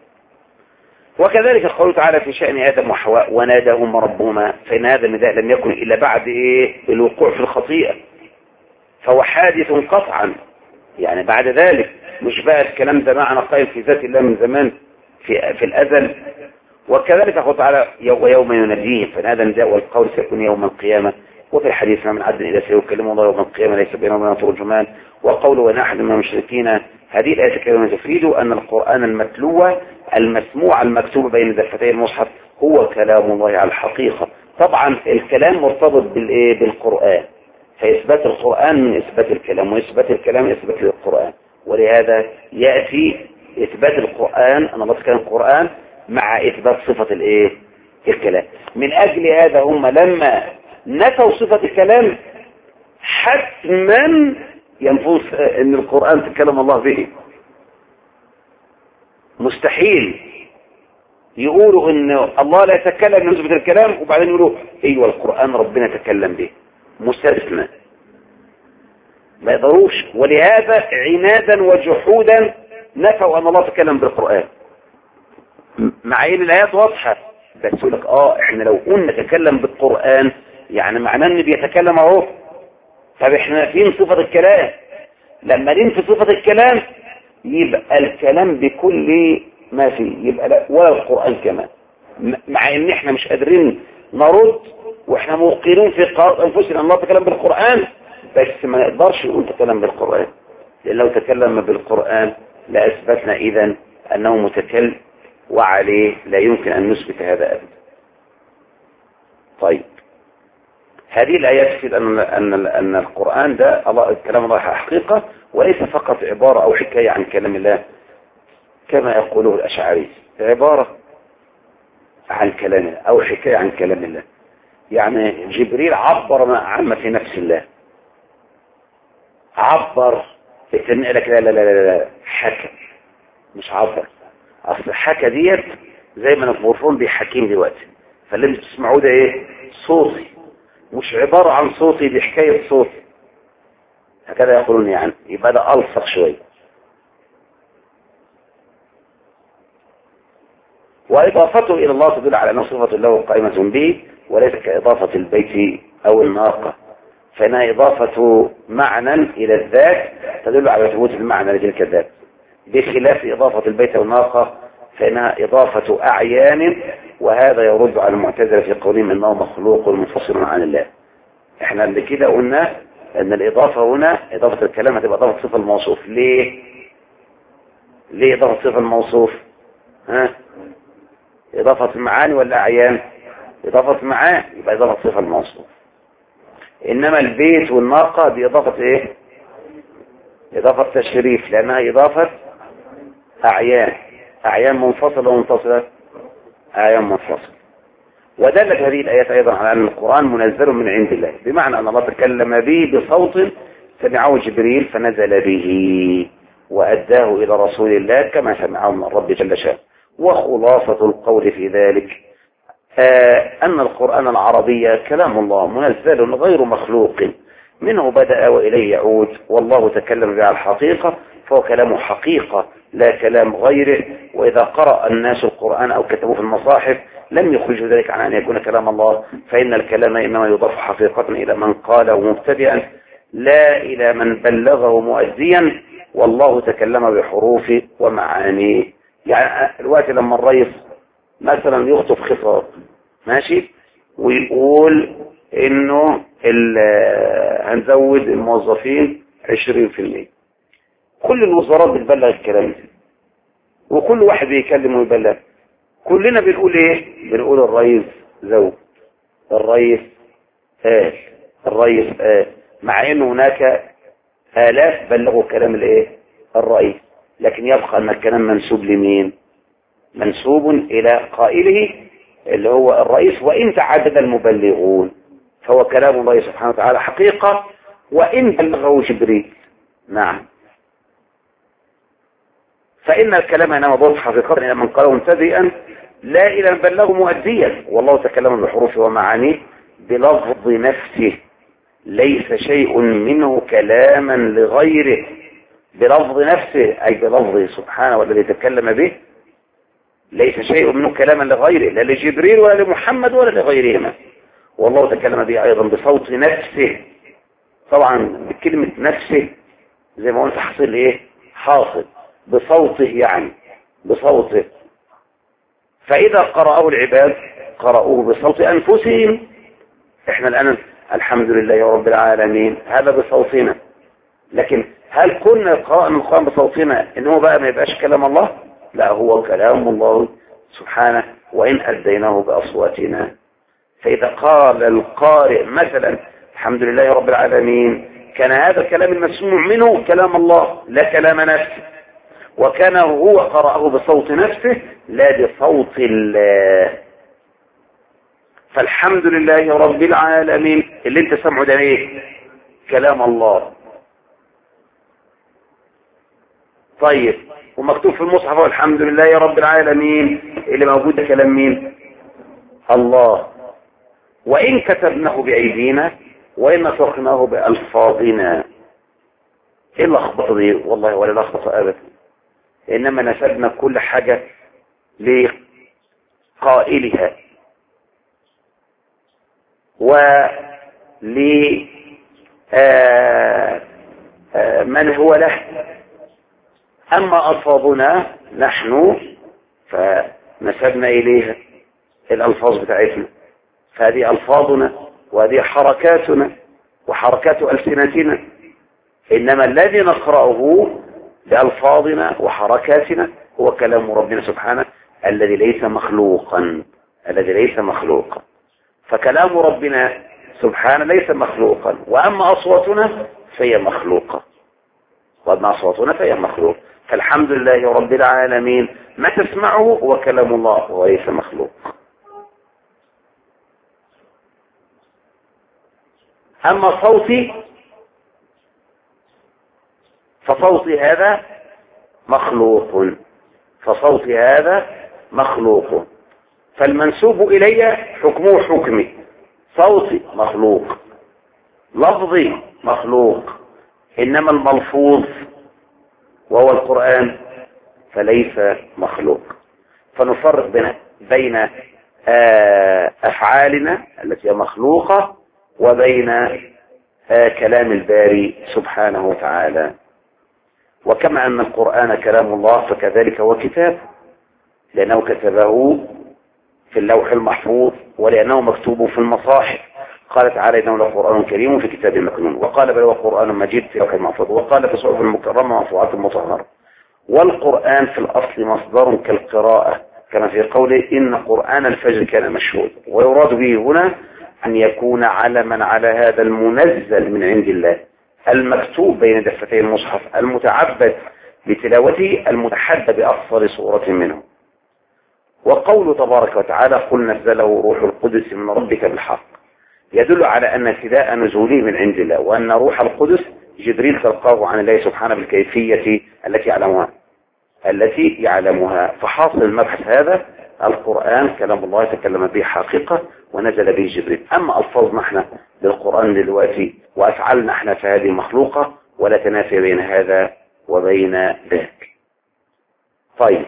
وكذلك قوله تعالى في شأن آدم وحواء: وناداهما ربهما، فإن هذا النداء لم يكن إلا بعد إيه الوقوع في الخطيئة، فهو حادث قطعا، يعني بعد ذلك. مش بقى الكلام ده معنى قائم في ذات الله من زمان في في الأزل. وكذلك قوله تعالى: ويوم يناديهم، فإن هذا النداء والقول سيكون يوم القيامة. وفي الحديث: ما من عبد إذا سيكلمه الله يوم القيامة ليس بينه وبينه ترجمان. وقوله: وإن أحد من المشركين. هذه الآية الكريمة تفيد أن القرآن المتلو المسموع المكتوب بين دفتي المصحف هو كلام الله على الحقيقة. طبعا الكلام مرتبط بالإيه بالقرآن، فإثبات القرآن من إثبات الكلام، وإثبات الكلام إثبات القرآن. ولهذا يأتي إثبات القرآن أن الله تكلم القرآن مع إثبات صفة الإيه الكلام. من أجل هذا هم لما نفوا صفة الكلام حتما ينفوس ان القرآن تكلم الله به. مستحيل يقولوا ان الله لا يتكلم يثبت الكلام وبعدين يقولوا ايوه القرآن ربنا تكلم به. مستثنى، ما يقدروش. ولهذا عنادا وجحودا نفوا ان الله تكلم بالقرآن، مع ان الايات واضحة. بس يقول لك اه احنا لو قلنا تكلم بالقرآن يعني معناه ان بيتكلم اهو. طب احنا نافين صفة الكلام، لما ننفي صفة الكلام يبقى الكلام بكل ما فيه، يبقى لا ولا القرآن كمان. مع ان احنا مش قادرين نرد واحنا موقنين في انفسنا الله تكلم بالقرآن، بس ما نقدرش نقول تكلم بالقرآن، لان لو تكلم بالقرآن لأثبتنا اذا انه متكلم، وعليه لا يمكن ان نثبت هذا ابدا. طيب هذه الآيات تفيد أن أن أن القرآن ده الله كلام الله حقيقة وليس فقط عبارة أو حكاية عن كلام الله كما يقوله الأشعري، عبارة عن كلام الله أو حكاية عن كلام الله. يعني جبريل عبر عما في نفس الله، عبر التنقل لك لا لا لا لا لا حكى مش عبر. أصل حكى ديت زي ما الميكروفون بيحكيم دلوقتي، فاللي انتوا بتسمعوه ده ايه؟ صوتي، مش عبارة عن صوتي، دي حكاية صوتي، هكذا يقولون. يعني يبقى ده ألصق شوية. وإضافته إلى الله تدل على أنه صفة له قائمة به وليس كإضافة البيت أو الناقة، فإنها إضافة معنى إلى الذات تدل على ثبوت المعنى لتلك الذات، بخلاف إضافة البيت والناقة فإنها إضافة أعيان، وهذا يرد على المعتزلة في قولهم إنه مخلوق منفصل عن الله. احنا اللي كده قلنا أن الإضافة هنا إضافة الكلام هتبقى إضافة صفة الموصوف. ليه؟ ليه إضافة صفة الموصوف؟ ها؟ إضافة المعاني ولا أعيان؟ إضافة معاني، يبقى إضافة صفة الموصوف. إنما البيت والناقة دي إضافة إيه؟ إضافة تشريف، لأنها إضافة أعيان. أعيان منفصلة ومنفصلة، أعيان منفصلة. ودلت هذه الآيات أيضا على أن القرآن منزل من عند الله، بمعنى أن الله تكلم به بصوت سمعه جبريل فنزل به وأداه إلى رسول الله كما سمعه من الرب جل شأنه. وخلاصة القول في ذلك آه أن القرآن العربي كلام الله منزل غير مخلوق، منه بدأ وإليه يعود، والله تكلم بها الحقيقة فهو كلام حقيقة لا كلام غيره. وإذا قرأ الناس القرآن أو كتبوه في المصاحف لم يخرجوا ذلك عن أن يكون كلام الله، فإن الكلام إنما يضاف حقيقة إلى من قاله مبتدئا لا إلى من بلغه مؤديا، والله تكلم بحروفه ومعانيه. يعني الوقت لما الرئيس مثلا يخطب خطاب ماشي ويقول انه هنزود الموظفين عشرين في المية، كل الوزارات بتبلغ الكلام ده وكل واحد بيكلم ويبلغ، كلنا بنقول ايه؟ بنقول الرئيس زود، الرئيس قال، الرئيس قال، مع ان هناك آلاف بلغوا كلام الايه؟ الرئيس، لكن يبقى ان الكلام منسوب لمين؟ منسوب الى قائله اللي هو الرئيس، وان تعدد المبلغون فهو كلام الله سبحانه وتعالى حقيقة وان بلغه جبريل. نعم، فإن الكلام هنا مضاف حقيقة إلى من قاله مبتدئا لا إلى من بلغه مؤديا، والله تكلم بحروفه ومعانيه بلفظ نفسه، ليس شيء منه كلاما لغيره، بلفظ نفسه أي بلفظه سبحانه والذي تكلم به، ليس شيء منه كلاما لغيره، لا لجبريل ولا لمحمد ولا لغيرهما. والله تكلم به أيضا بصوت نفسه، طبعا بكلمة نفسه زي ما قلت حصل إيه؟ حاصل بصوته، يعني بصوته. فإذا قرأه العباد قرأوه بصوت أنفسهم. إحنا الآن الحمد لله رب العالمين هذا بصوتنا، لكن هل كنا قرأنا القرآن بصوتنا إنه بقى ما يبقاش كلام الله؟ لا، هو كلام الله سبحانه وإن أديناه بأصواتنا. فإذا قال القارئ مثلا الحمد لله رب العالمين كان هذا الكلام المسموع منه كلام الله لا كلام نفسه، وكان هو قرأه بصوت نفسه لا بصوت الله. فالحمد لله رب العالمين اللي انت سمعه ده ايه؟ كلام الله. طيب، ومكتوب في المصحف الحمد لله رب العالمين اللي موجود ده كلام مين؟ الله. وإن كتبناه بأيدينا وإن نطقناه بألفاظنا. ايه اللخبطه دي؟ والله ولا لخبطه ابدا، انما نسبنا كل حاجة لقائلها ولمن هو له. اما الفاظنا نحن فنسبنا اليها الالفاظ بتاعتنا، فهذه الفاظنا وهذه حركاتنا وحركات ألسنتنا، انما الذي نقرأه بألفاظنا وحركاتنا هو كلام ربنا سبحانه الذي ليس مخلوقا، الذي ليس مخلوقا. فكلام ربنا سبحانه ليس مخلوقا، وأما أصواتنا فهي مخلوقة، وأما أصواتنا فهي مخلوق. فالحمد لله رب العالمين ما تسمعه هو كلام الله وليس مخلوق. أما صوتي فصوتي هذا مخلوق، فصوتي هذا مخلوق، فالمنسوب إلي حكمه حكمي، صوتي مخلوق، لفظي مخلوق، إنما الملفوظ وهو القرآن فليس مخلوق. فنفرق بين بين أفعالنا التي هي مخلوقة وبين كلام الباري سبحانه وتعالى. وكما أن القرآن كلام الله فكذلك هو كتاب، لأنه كتبه في اللوح المحفوظ ولأنه مكتوب في المصاحف. قال تعالى إنه لقرآن كريم في كتاب مكنون، وقال بل هو قرآن مجيد في لوح محفوظ، وقال في صحف المكرمة مرفوعات مطهرة. والقرآن في الأصل مصدر كالقراءة، كما في قوله إن قرآن الفجر كان مشهود. ويراد به هنا أن يكون علما على هذا المنزل من عند الله المكتوب بين دفتي المصحف المتعبد بتلاوته المتحدى بأفضل صورة منه. وقوله تبارك وتعالى قل نزله روح القدس من ربك بالحق يدل على أن ابتداء نزوله من عند الله، وأن روح القدس جبريل تلقاه عن الله سبحانه بالكيفية التي يعلمها التي يعلمها. فحاصل المبحث هذا القرآن كلام الله يتكلم به حقيقة ونزل به جبريل. أما ألفاظنا احنا للقرآن دلوقتي وأفعالنا احنا فهذه مخلوقة ولا تنافي بين هذا وبين ذاك. طيب،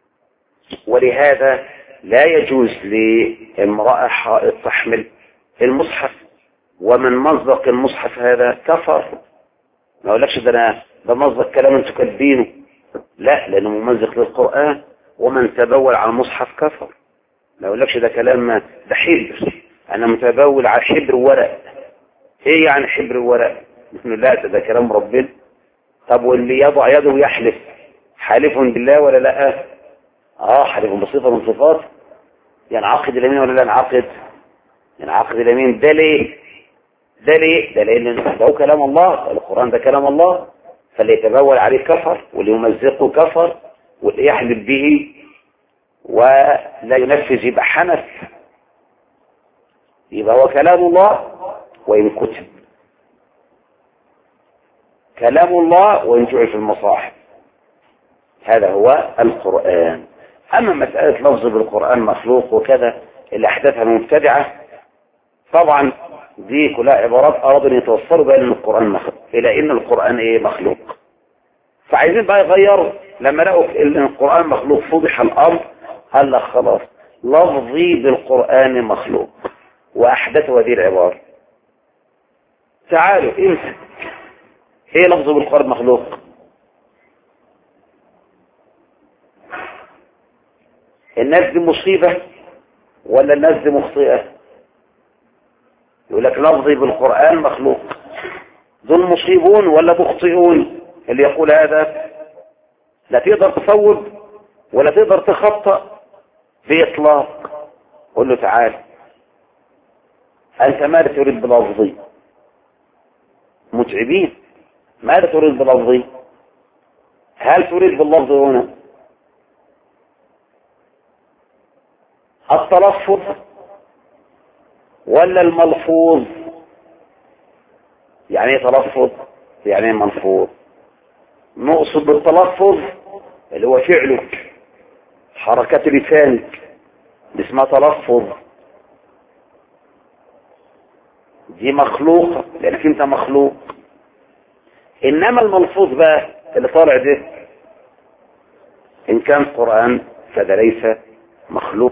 ولهذا لا يجوز لامرأة حائض تحمل المصحف، ومن مصدق المصحف هذا كفر. ما اقولكش ده انا بمصدق كلام انتوا كاتبينه، لا، لانه ممزق للقرآن. ومن تبول على المصحف كفر. ما اقولكش ده كلام ده حبر، انا متبول على حبر ورق. ايه يعني حبر ورق؟ لا، ده, ده كلام ربنا. طب واللي يضع يده ويحلف، حالف بالله ولا لا؟ اه، حالف بصفة من صفات. ينعقد اليمين ولا لا ينعقد؟ ينعقد اليمين. ده ليه؟ ده ليه؟ ده لان ده كلام الله، القرآن ده كلام الله، فاللي يتبول عليه كفر، واللي يمزقه كفر، واللي يحلف به ولا ينفذ يبقى حنف. يبقى هو كلام الله وإن كتب، كلام الله وإن جعل في المصاحف، هذا هو القرآن. أما مسألة لفظ بالقرآن مخلوق وكذا اللي أحدثها المبتدعة، طبعا دي كلها عبارات أرادوا أن يتوصلوا بها أن القرآن مخلوق إلى أن القرآن إيه مخلوق. فعايزين بقى يغيروا، لما لقوا أن القرآن مخلوق فضح الأمر، قال لك خلاص لفظي بالقرآن مخلوق، وأحدثوا هذه العبارة. تعالوا امسك ايه لفظه بالقرآن مخلوق؟ الناس دي مصيبة ولا الناس دي مخطئة؟ يقول لك لفظي بالقرآن مخلوق، دول مصيبون ولا مخطئون؟ اللي يقول هذا لا تقدر تصوب ولا تقدر تخطأ بإطلاق. قل له تعال، أنت ماذا تريد بلفظي؟ متعبين. ماذا تريد بلفظي؟ هل تريد باللفظ هنا التلفظ ولا الملفوظ؟ يعني ايه تلفظ؟ يعني ايه ملفوظ؟ نقصد بالتلفظ اللي هو فعلك، حركات لسانك، دي اسمها تلفظ، دي مخلوقة لانك انت مخلوق. انما الملفوظ بقى اللي طالع ده ان كان قرآن فده ليس مخلوق.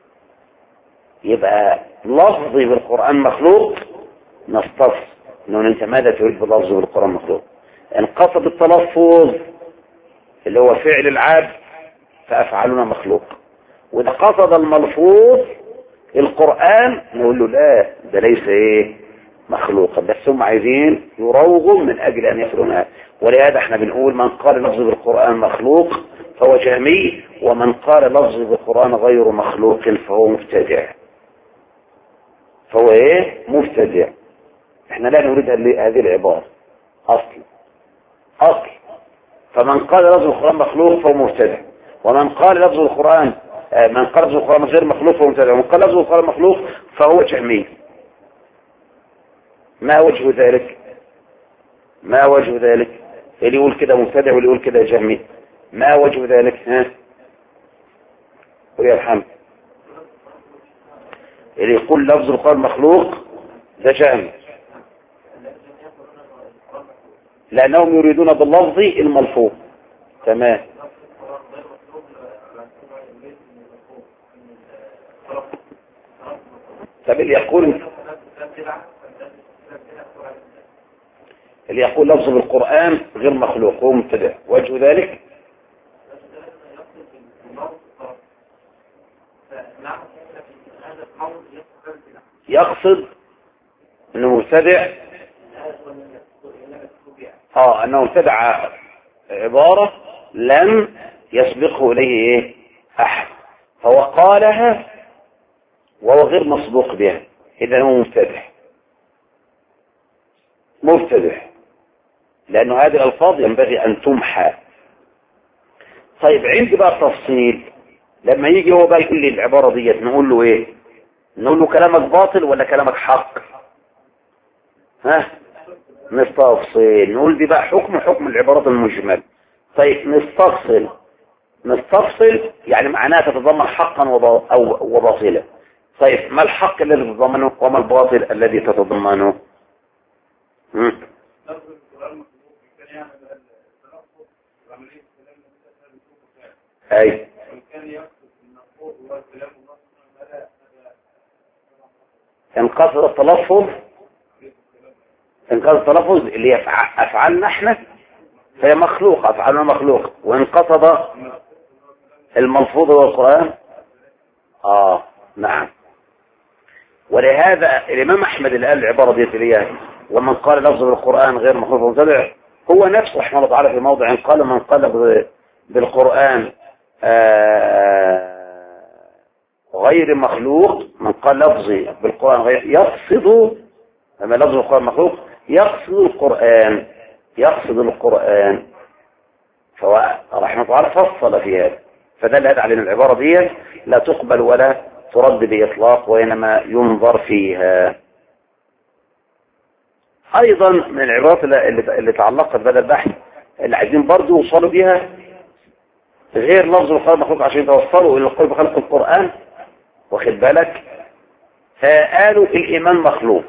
يبقى لفظي بالقرآن مخلوق نصطف انه انت ماذا تريد باللفظ بالقرآن مخلوق. ان قصد التلفظ اللي هو فعل العبد فافعالنا مخلوق، واذا قصد الملفوظ القرآن نقول له لا، ده ليس ايه مخلوقا، بس هم عايزين يروغوا من اجل ان يفعلونها. ولهذا احنا بنقول من قال لفظ بالقرآن مخلوق فهو جهمي، ومن قال لفظ بالقرآن غير مخلوق فهو مبتدع. فهو ايه؟ مبتدع. احنا لا نريد هذه العبارة اصل اصل. فمن قال لفظ القرآن مخلوق فهو مبتدع، ومن قال لفظ القرآن من قال لفظ القرآن غير مخلوق فهو مبتدع، ومن قال لفظ القرآن مخلوق فهو جهمي. ما وجه ذلك؟ ما وجه ذلك؟ اللي يقول كده مبتدع واللي يقول كده جهمي، ما وجه ذلك؟ ها ويا الحمد. اللي يقول لفظ القرآن مخلوق ده جهمي، لأنهم يريدون باللفظ الملفوظ. تمام. طب اللي يقول اللي يقول لفظ بالقرآن غير مخلوق هو مبتدع، وجه ذلك؟ يقصد انه مبتدع، اه انه ابتدع عبارة لم يسبقه اليه ايه احد، فهو قالها وهو غير مسبوق بها، اذا هو مبتدع مبتدع لانه هذه الالفاظ ينبغي ان تمحى. طيب عندي بقى تفصيل، لما يجي هو بقى يقول لي العبارة ديت نقول له ايه؟ نقول له كلامك باطل ولا كلامك حق؟ ها نستفصل، نقول دي بقى حكم حكم العبارات المجمل. طيب نستفصل نستفصل يعني معناها تتضمن حقا أو وباطلا. طيب ما الحق الذي تتضمنه وما الباطل الذي تتضمنه؟ اي انقصد التلفظ انقصد التلفظ اللي هي افعالنا احنا فهي مخلوق، افعالنا مخلوق، وانقصد الملفوظ والقرآن اه نعم. ولهذا الامام احمد اللي قال العبارة دي اللي هي ومن قال لفظ بالقرآن غير مخلوق مبتدع، هو نفسه رحمه الله تعالى في موضع قال من قال بالقرآن آه غير مخلوق، من قال لفظي بالقرآن غير يقصد، لما لفظ القرآن مخلوق يقصد القرآن يقصد القرآن فهو رحمه الله تعالى فصل في هذا. فده اللي علينا العبارة دي لا تقبل ولا ترد بإطلاق، وإنما ينظر فيها. أيضا من العبارات اللي, اللي تعلقت بهذا البحث اللي عايزين برضو يوصلوا بها غير لفظ القرآن مخلوق عشان يتوصلوا إلى القول بخلق القرآن، واخد بالك؟ قالوا الإيمان مخلوق.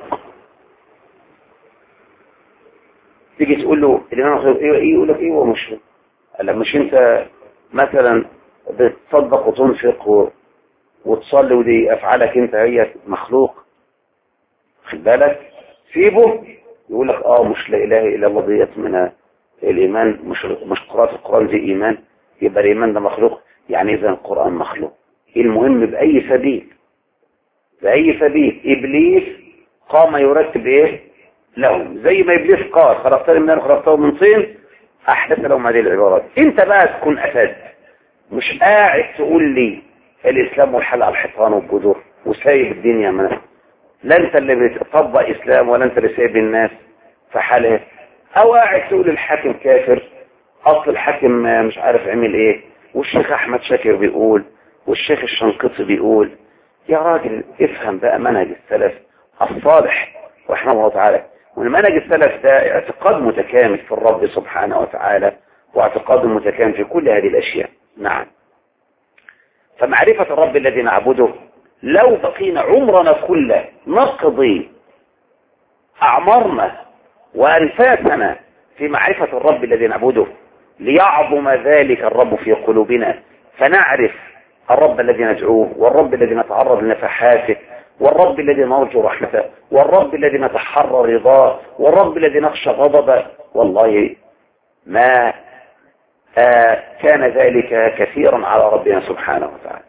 تيجي تقول له الإيمان مخلوق إيه؟ إيه يقول لك إيه هو مش قال مش أنت مثلا بتصدق وتنفق وتصلي ودي أفعالك أنت هي مخلوق، واخد بالك؟ سيبه يقول لك اه مش لا إله إلا الله ديت من الإيمان، مش مش قراءة القرآن دي إيمان، يبقى الإيمان ده مخلوق، يعني إذا القرآن مخلوق. المهم بأي سبيل بأي سبيل إبليس قام يرتب إيه لهم، زي ما إبليس قال خلقتني من نار خلقته من طين، أحدث لهم هذه العبارات. أنت بقى تكون أسد، مش قاعد تقول لي الإسلام والحل على الحيطان والجذور وسايب الدنيا منها، لا أنت اللي بتطبق إسلام ولا أنت اللي سايب الناس في حالها، أو قاعد تقول الحاكم كافر، أصل الحاكم مش عارف عمل إيه، والشيخ أحمد شاكر بيقول والشيخ الشنقيطي بيقول. يا راجل افهم بقى منهج السلف الصالح رحمه الله تعالى. والمنهج السلف ده اعتقاد متكامل في الرب سبحانه وتعالى، واعتقاد متكامل في كل هذه الأشياء. نعم. فمعرفة الرب الذي نعبده لو بقينا عمرنا كله نقضي أعمارنا وأنفاسنا في معرفة الرب الذي نعبده ليعظم ذلك الرب في قلوبنا، فنعرف الرب الذي ندعوه، والرب الذي نتعرض لنفحاته، والرب الذي نرجو رحمته، والرب الذي نتحرى رضاه، والرب الذي نخشى غضبه. والله ما آه كان ذلك كثيرا على ربنا سبحانه وتعالى.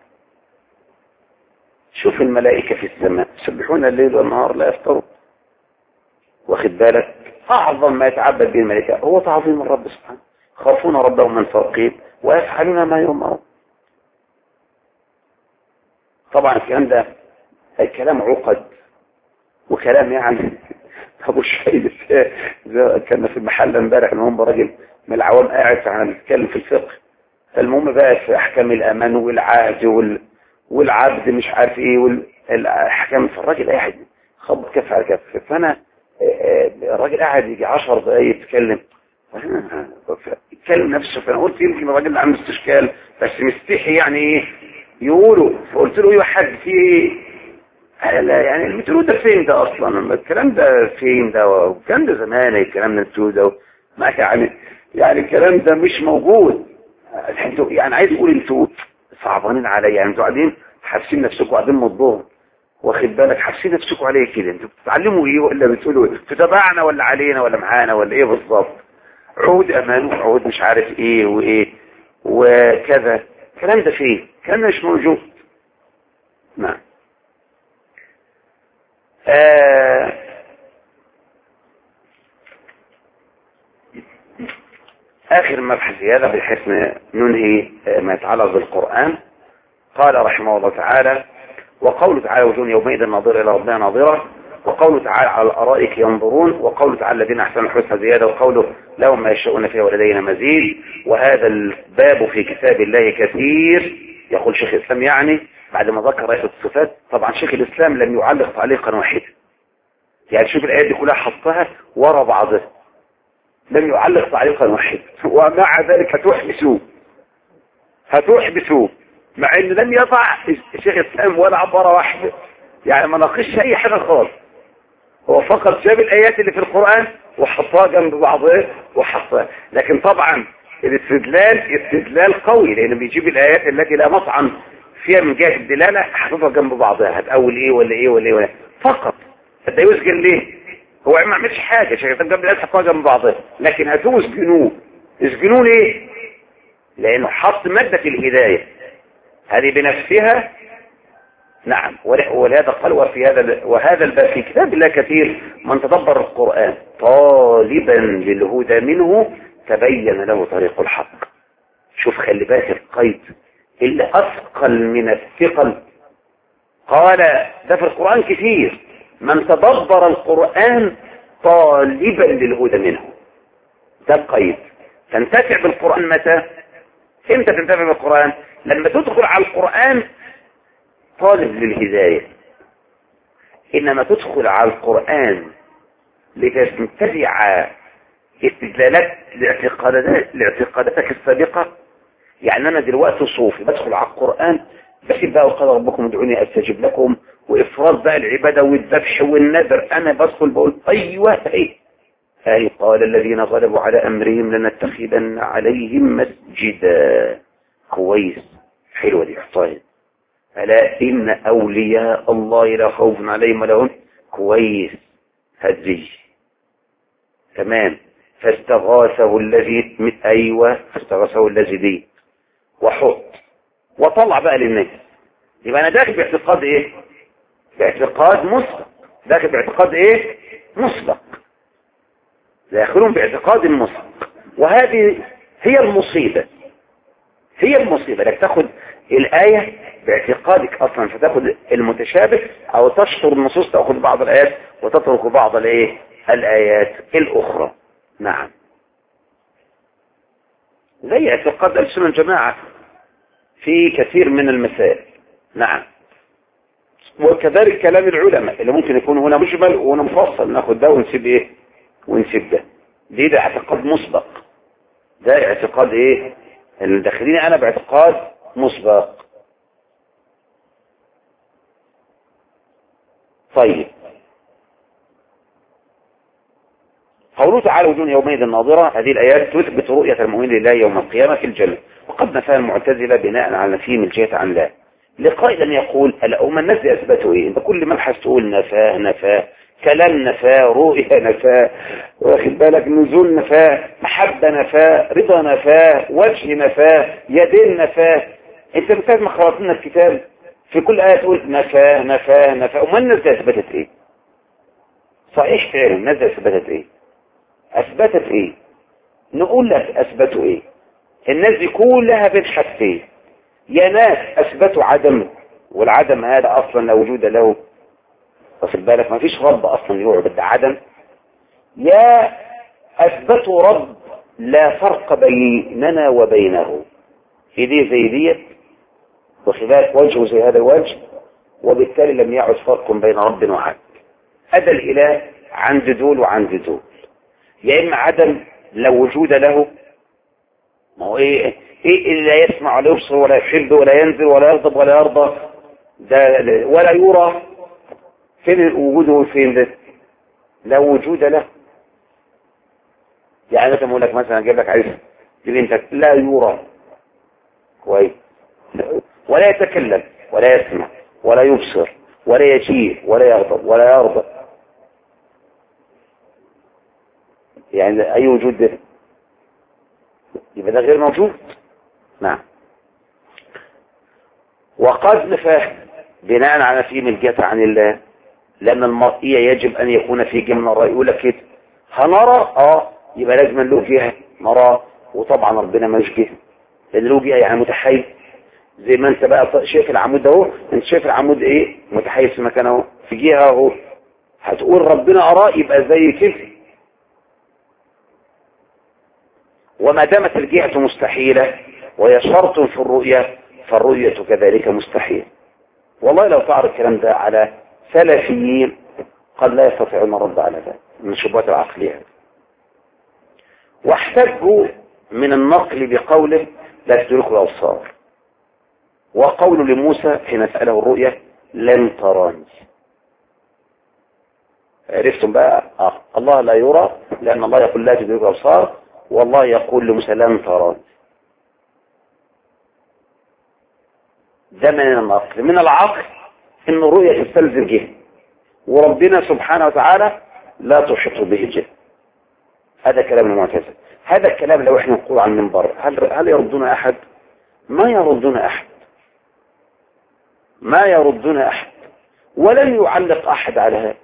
شوف الملائكة في السماء يسبحون الليل والنهار لا يفترون، واخد بالك؟ أعظم ما يتعبد به الملائكة هو تعظيم الرب سبحانه، خافون ربهم من فوقهم ويفعلون ما يؤمرون. طبعا الكلام ده الكلام عقد وكلام يعني ابو شهيد. كان في المحل امبارح ان هم راجل من العوام قاعد عم بيتكلم في الفقه، فالمهم بقى في احكام الامان والعهد وال... والعبد مش عارف ايه والاحكام، فالراجل قاعد خبط كف على كف، فانا الراجل قاعد يجي عشر دقايق يتكلم يتكلم نفسه، فانا قلت يمكن الراجل اللي عنده استشكال بس مستحي يعني ايه يقولوا، فقلت له ايوه حد في ايه؟ لا يعني المترو ده فين ده اصلا؟ الكلام ده فين ده؟ الكلام ده زمان، الكلام ده انتوا ده ما يعني يعني الكلام ده مش موجود. انتوا يعني عايز اقول انتوا صعبانين عليا، يعني انتوا قاعدين حابسين نفسكم قاعدين مضبوط، واخد بالك حابسين نفسكم عليه كده، انتوا بتتعلموا ايه ولا بتقولوا ايه؟ في تبعنا ولا علينا ولا معانا ولا ايه بالظبط؟ عهود امان وعهود مش عارف ايه وايه وكذا، الكلام ده فين؟ الكلام ده مش موجود. نعم. آه آخر مبحث هذا بحيث ننهي ما يتعلق بالقرآن. قال رحمه الله تعالى: وقوله تعالى: وجوه يومئذ ناظرة إلى ربها ناظرة، وقوله تعالى: على الأرائك ينظرون، وقوله تعالى: الذين أحسنوا الحسنى زيادة، وقوله: لهم ما يشاءون فيها ولدينا مزيد. وهذا الباب في كتاب الله كثير. يقول شيخ الإسلام يعني بعد ما ذكر آية الصفات، طبعا شيخ الإسلام لم يعلق تعليقا واحدا، يعني شوف الآيات دي كلها حطها ورا بعضها، لم يعلق تعليقا واحدا، ومع ذلك هتحبسوه هتحبسوه مع ان لم يضع الشيخ الاسلام ولا عبارة واحدة، يعني ما ناقشش اي حاجة خالص، هو فقط جاب الايات اللي في القرآن وحطها جنب بعضها وحطها. لكن طبعا الاستدلال استدلال قوي، لانه بيجيب الايات التي لا مطعن فيها من جهة الدلالة حطها جنب بعضها، هتقول ايه ولا ايه ولا ايه ولا فقط. ده يسجل ليه؟ هو ما عملش حاجة، شيخ الاسلام جاب الايات حطها جنب بعضها، لكن هاتوه اسجنوه. اسجنوه ليه؟ لانه حط مادة الهداية هذه بنفسها. نعم. ولهذا قال: وفي هذا وهذا الباب في كتاب الله كثير من تدبر القرآن طالبا للهدى منه تبين له طريق الحق. شوف خلي بالك القيد اللي اثقل من الثقل، قال ده في القرآن كثير من تدبر القرآن طالبا للهدى منه. ده القيد. تنتفع بالقرآن متى؟ امتى تنتفع بالقرآن؟ لما تدخل على القرآن طالب للهداية. انما تدخل على القرآن لتنتزع استدلالات لاعتقادات لاعتقاداتك السابقة. يعني انا دلوقتي صوفي بدخل على القرآن بسيب بقى وقال ربكم ادعوني استجب لكم وافراط بقى العبادة والذبح والنذر، انا بدخل بقول ايوه ايه أي قال الذين غلبوا على أمرهم لنتخذن عليهم مسجدا. كويس، حلوة دي احطاها. ألا إن أولياء الله لا خوف عليهم ولا هم. كويس، هذه تمام. فاستغاثه الذي من أيوة فاستغاثه الذي دي وحط وطلع بقى للناس. يبقى أنا داخل باعتقاد إيه؟ باعتقاد مسبق. داخل باعتقاد إيه؟ مسبق. داخلون باعتقاد مسبق، وهذه هي المصيبة. هي المصيبة انك تاخد الآية باعتقادك أصلا، فتاخد المتشابه أو تشطر النصوص، تأخذ بعض الآيات وتترك بعض الآية الآيات الأخرى. نعم، زي اعتقاد السنة الجماعة في كثير من المسائل. نعم، وكذلك كلام العلماء اللي ممكن يكون هنا مجمل وهنا مفصل، ناخد ده ونسيب ايه ونسيب ده. دي ده اعتقاد مسبق. ده اعتقاد ايه اللي داخلين انا باعتقاد مسبق. طيب، قوله تعالى وجوه يومئذ ناظرة، هذه الآيات تثبت رؤية المؤمن لله يوم القيامة في الجنة، وقد نفاها المعتزلة بناء على نفيهم الجهة عن الله. لقائل يقول ألا هم الناس أثبتوا إيه؟ أنت كل مبحث تقول نفاه نفاه، كلام نفاه، رؤية نفاه، واخد بالك، نزول نفاه، محبة نفاه، رضا نفاه، وجه نفاه، يدين نفاه. أنت بتاعت ما خلصنا الكتاب في كل آية تقول نفاه نفاه نفاه. وما الناس أثبتت إيه؟ صحيح فعلا الناس أثبتت إيه؟ أثبتت إيه؟ نقول لك أثبتوا إيه؟ الناس دي كلها بين حاجتين، يا ناس أثبتوا عدم، والعدم هذا أصلا لا وجود له، واخد بالك؟ ما فيش رب اصلا يعبد عدم، يا اثبتوا رب لا فرق بيننا وبينه، في دي زي ديت، واخد بالك؟ وجهه زي هذا الوجه، وبالتالي لم يعد فرق بين رب وعبد. هذا الاله عند دول وعند دول، يا اما عدم لا وجود له، ما هو ايه ايه اللي لا يسمع ولا يبصر ولا يحب ولا ينزل ولا يغضب ولا يرضى، ده ولا يرى، فين وجوده؟ فين ده؟ لا وجود له. يعني مثلا اقول لك مثلا اجيب لك عايز تجيب انت لا يرى كويس، ولا يتكلم ولا يسمع ولا يبصر ولا يجيء ولا يغضب ولا يرضى، يعني اي وجود ده؟ يبقى ده غير موجود. نعم. وقد نفاه بناء على فيه ملجأة عن الله، لأن المرئية يجب أن يكون في جمع الرأي. يقول لك كده هنرى، اه يبقى لازم له جهة نرى، وطبعا ربنا مش جهة، لأن له جهة يعني متحيز. زي ما انت بقى شايف العمود ده اهو، انت شايف العمود ايه؟ متحيز في مكانه اهو، في جهة اهو، هتقول ربنا أراه يبقى زي كده. وما دامت الجهة مستحيلة وهي شرط في الرؤية، فالرؤية كذلك مستحيل. والله لو تعرض الكلام ده على سلفيين قد لا يستطيعون الرد على ذلك من الشبهات العقلية، واحتجوا من النقل بقوله لا تدركه الأبصار، وقول لموسى حين سأله الرؤية لن تراني. عرفتم بقى؟ آه. الله لا يرى لأن الله يقول لا تدركه الأبصار، والله يقول لموسى لن تراني. ده من النقل. من العقل ان الرؤية تستلزم جهة، وربنا سبحانه وتعالى لا تحيط به جهة. هذا كلام المعتزلة. هذا الكلام لو احنا نقول عن المنبر هل هل يردون احد؟ ما يردون احد، ما يردون احد، ولن يعلق احد على هذا.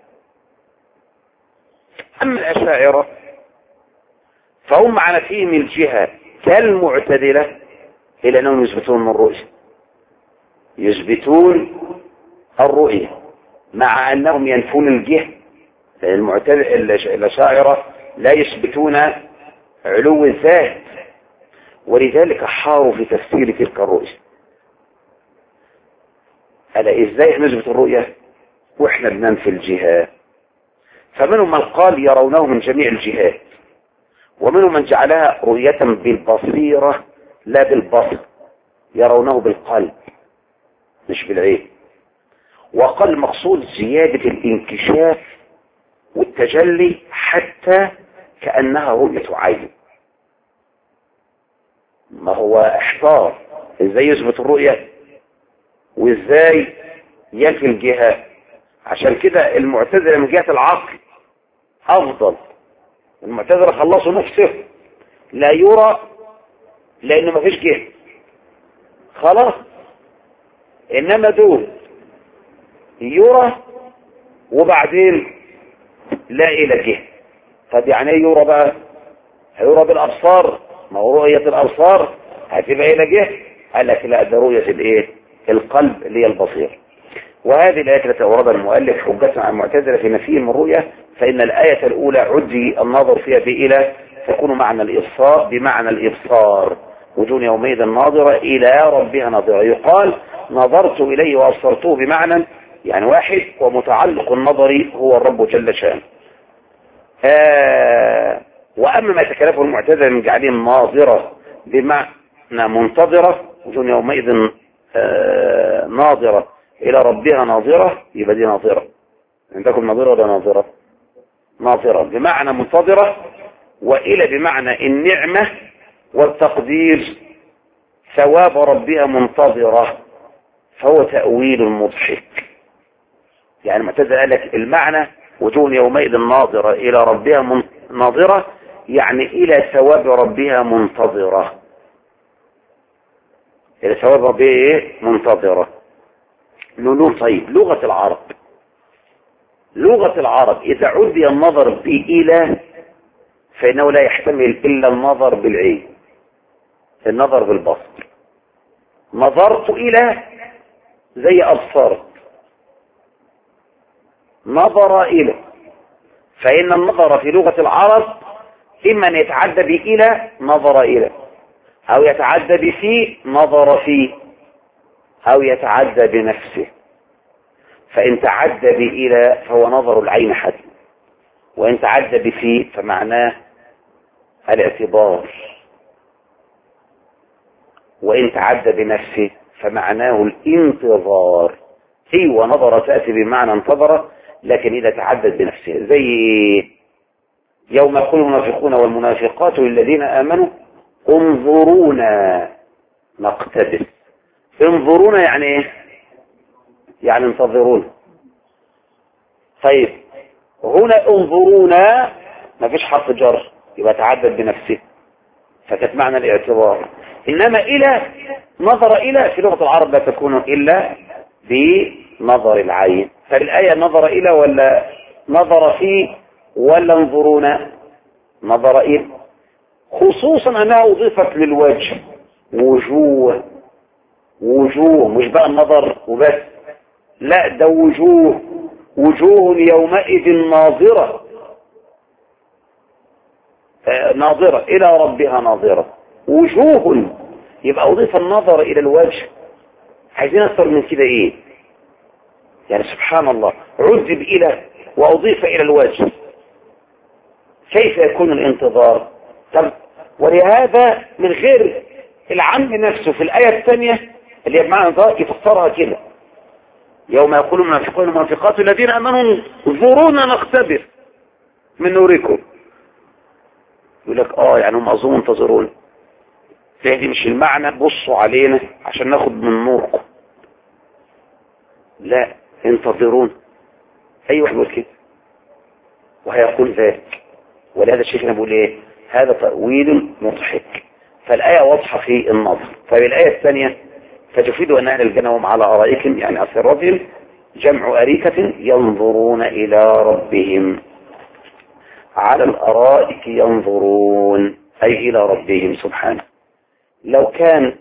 اما الاشاعرة فهم على فيهم الجهة كالمعتدلة، الى انهم يثبتون الرؤية، يثبتون الرؤية مع انهم ينفون الجهة. المعتدلة الاشاعرة لا يثبتون علو الذات، ولذلك حاروا في تفسير تلك الرؤية. ألا ازاي نثبت الرؤية واحنا بننفي الجهات؟ فمنهم من قال يرونه من جميع الجهات، ومنهم من جعلها رؤية بالبصيرة لا بالبصر، يرونه بالقلب مش بالعين. وقال المقصود زيادة الانكشاف والتجلي حتى كأنها رؤية عين. ما هو احتار ازاي يثبت الرؤية وازاي ينفي الجهة. عشان كده المعتزلة من جهة العقل افضل. المعتزلة خلصوا نفسه لا يرى لانه ما فيش جهة خلاص، انما دول يرى وبعدين لا الى جهة. طب يعني ايه يرى بقى؟ هيرى بالابصار، ما هو رؤية الابصار هتبقى الى جهة. قال لك لا، ده رؤية الايه؟ القلب اللي هي البصير. وهذه الآية التي أوردها المؤلف حجة على المعتزلة في نفيهم الرؤية، فإن الآية الأولى عدي النظر فيها بإلى تكون معنى الإبصار بمعنى الإبصار، وجوه يومئذ ناظرة إلى ربها ناظرة. يقال نظرت إليه وأبصرته بمعنى يعني واحد، ومتعلق النظر هو الرب جل شانه. آه وأما ما تكلفه المعتزلة من جعلهم ناظرة بمعنى منتظرة، وجوه يومئذ آه ناظرة إلى ربها ناظرة، يبقى دي ناظرة. عندكم ناظرة ولا ناظرة؟ ناظرة بمعنى منتظرة، وإلى بمعنى النعمة والتقدير، ثواب ربها منتظرة، فهو تأويل مضحك. يعني معتزلة قال لك المعنى وجوه يومئذ ناظرة إلى ربها ناظرة، يعني إلى ثواب ربها منتظرة، إلى ثواب ربها إيه؟ منتظرة. نقول طيب لغة العرب، لغة العرب إذا عدي النظر بإلى فإنه لا يحتمل إلا النظر بالعين، النظر بالبصر. نظرت إلى زي أبصرت، نظر إلى، فإن النظر في لغة العرب إما أن يتعدى بإلى نظر إلى، أو يتعدى بفي نظر فيه، أو يتعدى بنفسه. فإن تعدى بإلى فهو نظر العين حتى، وإن تعدى بفي فمعناه الاعتبار، وإن تعدى بنفسه فمعناه الانتظار. هي ونظر تأتي بمعنى انتظر، لكن إذا تعدد بنفسه، زي يوم يقول المنافقون والمنافقات للذين آمنوا انظرونا نقتبس. انظرونا يعني ايه؟ يعني انتظرونا. طيب هنا انظرونا ما فيش حرف جر، يبقى تعدد بنفسه، فكانت معنى الاعتبار. انما الى نظر الى في لغة العرب لا تكون الا بنظر العين. فالآية نظر الى ولا نظر فيه ولا انظرونا؟ نظر الى، خصوصا انها اضيفت للوجه. وجوه، وجوه مش بقى النظر وبس، لا ده وجوه. وجوه يومئذ ناظرة، آه ناظرة إلى ربها ناظرة. وجوه، يبقى أضيف النظر إلى الوجه. عايزين أكثر من كده إيه؟ يعني سبحان الله، عذب إلى وأضيف إلى الوجه، كيف يكون الانتظار؟ طب ولهذا من غير العم نفسه في الآية الثانية اللي هي بمعنى ذلك يفسرها كده: يوم يقول المنافقون والمنافقات الذين آمنوا انظرونا نختبر من نوركم. يقول لك اه يعني هم اظن انتظرون، دي مش المعنى بصوا علينا عشان ناخد من نوركم، لا انتظرون. ايوه يقول كده وهيقول ذلك. ولهذا الشيخ بيقول ايه؟ هذا تأويل مضحك. فالآية واضحة في النظر. طيب الآية الثانية فتفيد أن أهل الجنة هم على أرائكهم، يعني أسرتهم، جمع أريكة، ينظرون إلى ربهم. على الأرائك ينظرون أي إلى ربهم سبحانه. لو كان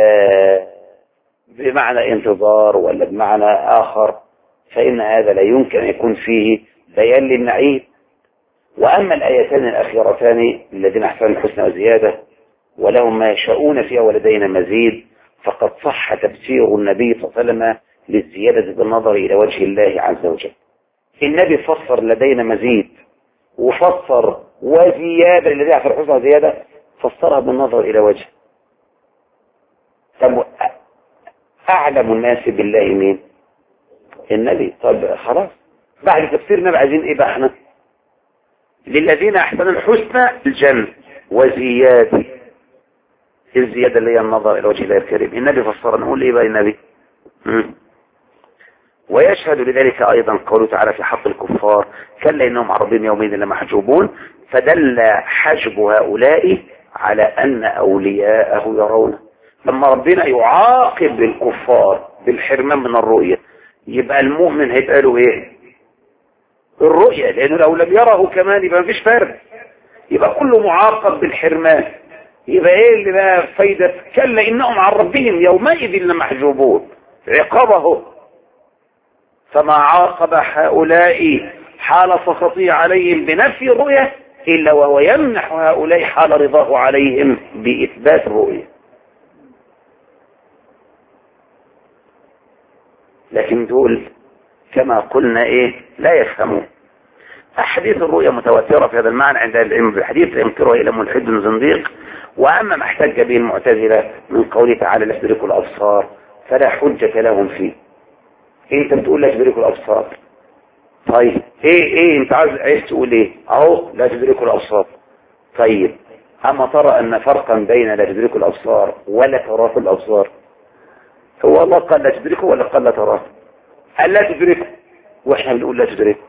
بمعنى انتظار ولا بمعنى آخر فإن هذا لا يمكن أن يكون فيه بيان للنعيم. وأما الآيتان الأخيرتان الذين أحسنوا الحسنى وزيادة ولهم ما يشاءون فيها ولدينا مزيد، فقد صح تفسير النبي صلى الله عليه وسلم للزيادة بالنظر إلى وجه الله عز وجل. النبي فسر لدينا مزيد وفسر وزيادة الذي أحسن الحسنى وزيادة، فسرها بالنظر إلى وجه. طب أعلم الناس بالله مين؟ النبي. طب خلاص بعد تفسير النبي عايزين إيه بقى احنا؟ للذين أحسنوا الحسنى الجنة وزيادة. الزيادة اللي هي النظر إلى وجه الله الكريم. النبي فسر، نقول إيه بقى النبي؟ مم. ويشهد لذلك أيضا قوله تعالى في حق الكفار: كلا إنهم عن ربهم يومئذ لمحجوبون. فدل حجب هؤلاء على أن أولياءه يرونه. لما ربنا يعاقب الكفار بالحرمان من الرؤية، يبقى المؤمن هيبقى له إيه؟ الرؤية، لأنه لو لم يره كمان يبقى مفيش فرق، يبقى كله معاقب بالحرمان. يبقى ايه اللي بقى فايدة كلا انهم عن ربهم يومئذ لمحجوبون؟ عقابه. فما عاقب هؤلاء حال سخطه عليهم بنفي الرؤية الا وهو يمنح هؤلاء حال رضاه عليهم باثبات الرؤية. لكن دول كما قلنا ايه؟ لا يفهمون. أحاديث الرؤيا متواترة في هذا المعنى عند العلم بالحديث، لا ينكره إلا ملحد زنديق. وأما ما احتج به المعتزلة من قوله تعالى لا تدرك الأبصار فلا حجة لهم فيه. انت بتقول لا تدرك الأبصار، طيب ايه ايه انت عايز عايز تقول ايه؟ اهو لا تدرك الأبصار. طيب اما ترى ان فرقا بين لا تدرك الأبصار ولا تراه الأبصار؟ هو الله قال لا تدركه ولا قال لا تراه؟ قال لا تدركه واحنا بنقول لا تدركه.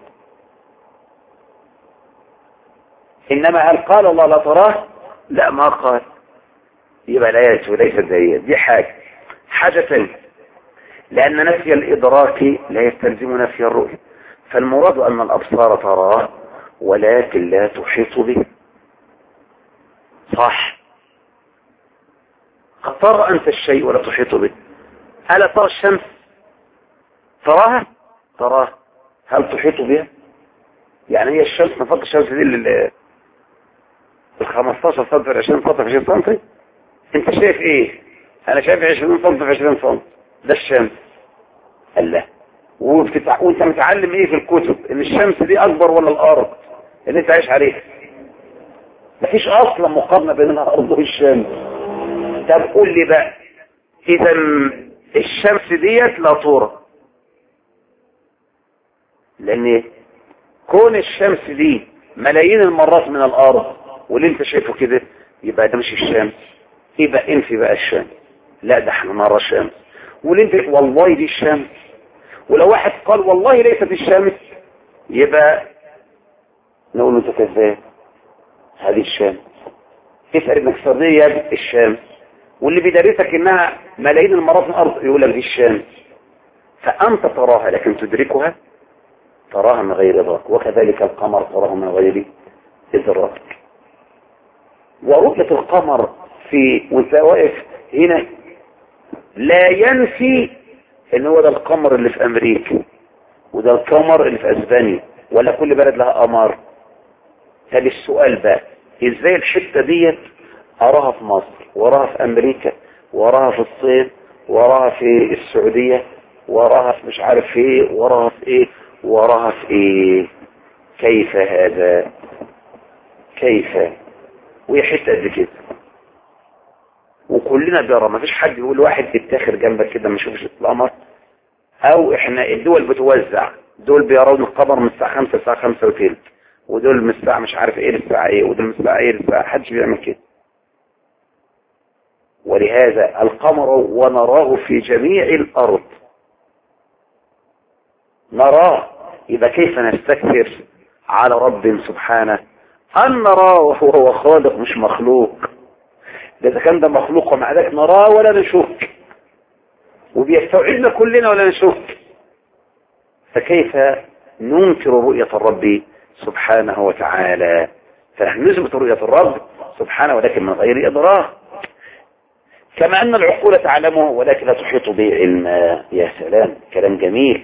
إنما هل قال الله لا تراه؟ لا ما قال. يبقى لا يجب ليست دي دي حاجة حاجة ثانية، لأن نفي الإدراك لا يستلزم نفي الرؤية. فالمراد أن الأبصار تراه ولكن لا تحيط به. صح، قد ترى أنت الشيء ولا تحيط به. ألا ترى الشمس؟ تراها؟ تراه. هل تحيط بها؟ يعني هي الشمس، نفق الشمس دي ال خمستاشر سم في عشرين سم في عشرين سم، انت شايف ايه؟ انا شايف عشرين سم في عشرين سم، ده الشمس. قال لا. وبتتع... وانت متعلم ايه في الكتب؟ ان الشمس دي اكبر ولا الارض اللي انت عايش عليها؟ مفيش اصلا مقارنه بين الارض والشمس. طب قول لي بقى، اذا الشمس ديت لا ترى، لان كون الشمس دي ملايين المرات من الارض واللي انت شايفه كده، يبقى ده مش الشمس، يبقى انفي بقى الشمس. لا ده احنا نرى الشمس، واللي انت والله دي الشمس. ولو واحد قال والله ليست الشمس، يبقى نقول له انت كذاب، هذه الشمس. تسأل ابن كسرية الشمس، واللي بيدرسك انها ملايين المرات من الارض يقول لك دي الشمس. فانت تراها لكن تدركها؟ تراها من غير ادراك. وكذلك القمر تراه من غير ادراك. ورؤية القمر في وانت واقف هنا لا ينفي ان هو ده القمر اللي في امريكا وده القمر اللي في اسبانيا، ولا كل بلد لها قمر. طب السؤال بقى، ازاي الحتة ديت اراها في مصر وراها في امريكا وراها في الصين وراها في السعودية وراها في مش عارف ايه وراها في ايه وراها في ايه؟ كيف هذا؟ كيف؟ وهي حتة قد كده وكلنا بيرى، ما فيش حد يقول واحد بيتاخر جنبك كده ما يشوفش القمر. او احنا الدول بتوزع، دول بيرون القمر من الساعة خمسة الساعة خمسة وثلث، ودول من الساعة مش عارف ايه للساعة ايه، ودول من الساعة ايه للساعة، حدش بيعمل كده. ولهذا القمر ونراه في جميع الارض، نراه. يبقى كيف نستكثر على رب سبحانه ان نراه وهو خالق مش مخلوق؟ ده اذا كان ده مخلوق ومع ذلك نراه ولا نشك، وبيستوعبنا كلنا ولا نشك، فكيف ننكر رؤية الرب سبحانه وتعالى؟ فنحن نثبت رؤية الرب سبحانه ولكن من غير إدراك، كما أن العقول تعلمه ولكن لا تحيط به علما. يا سلام، كلام جميل.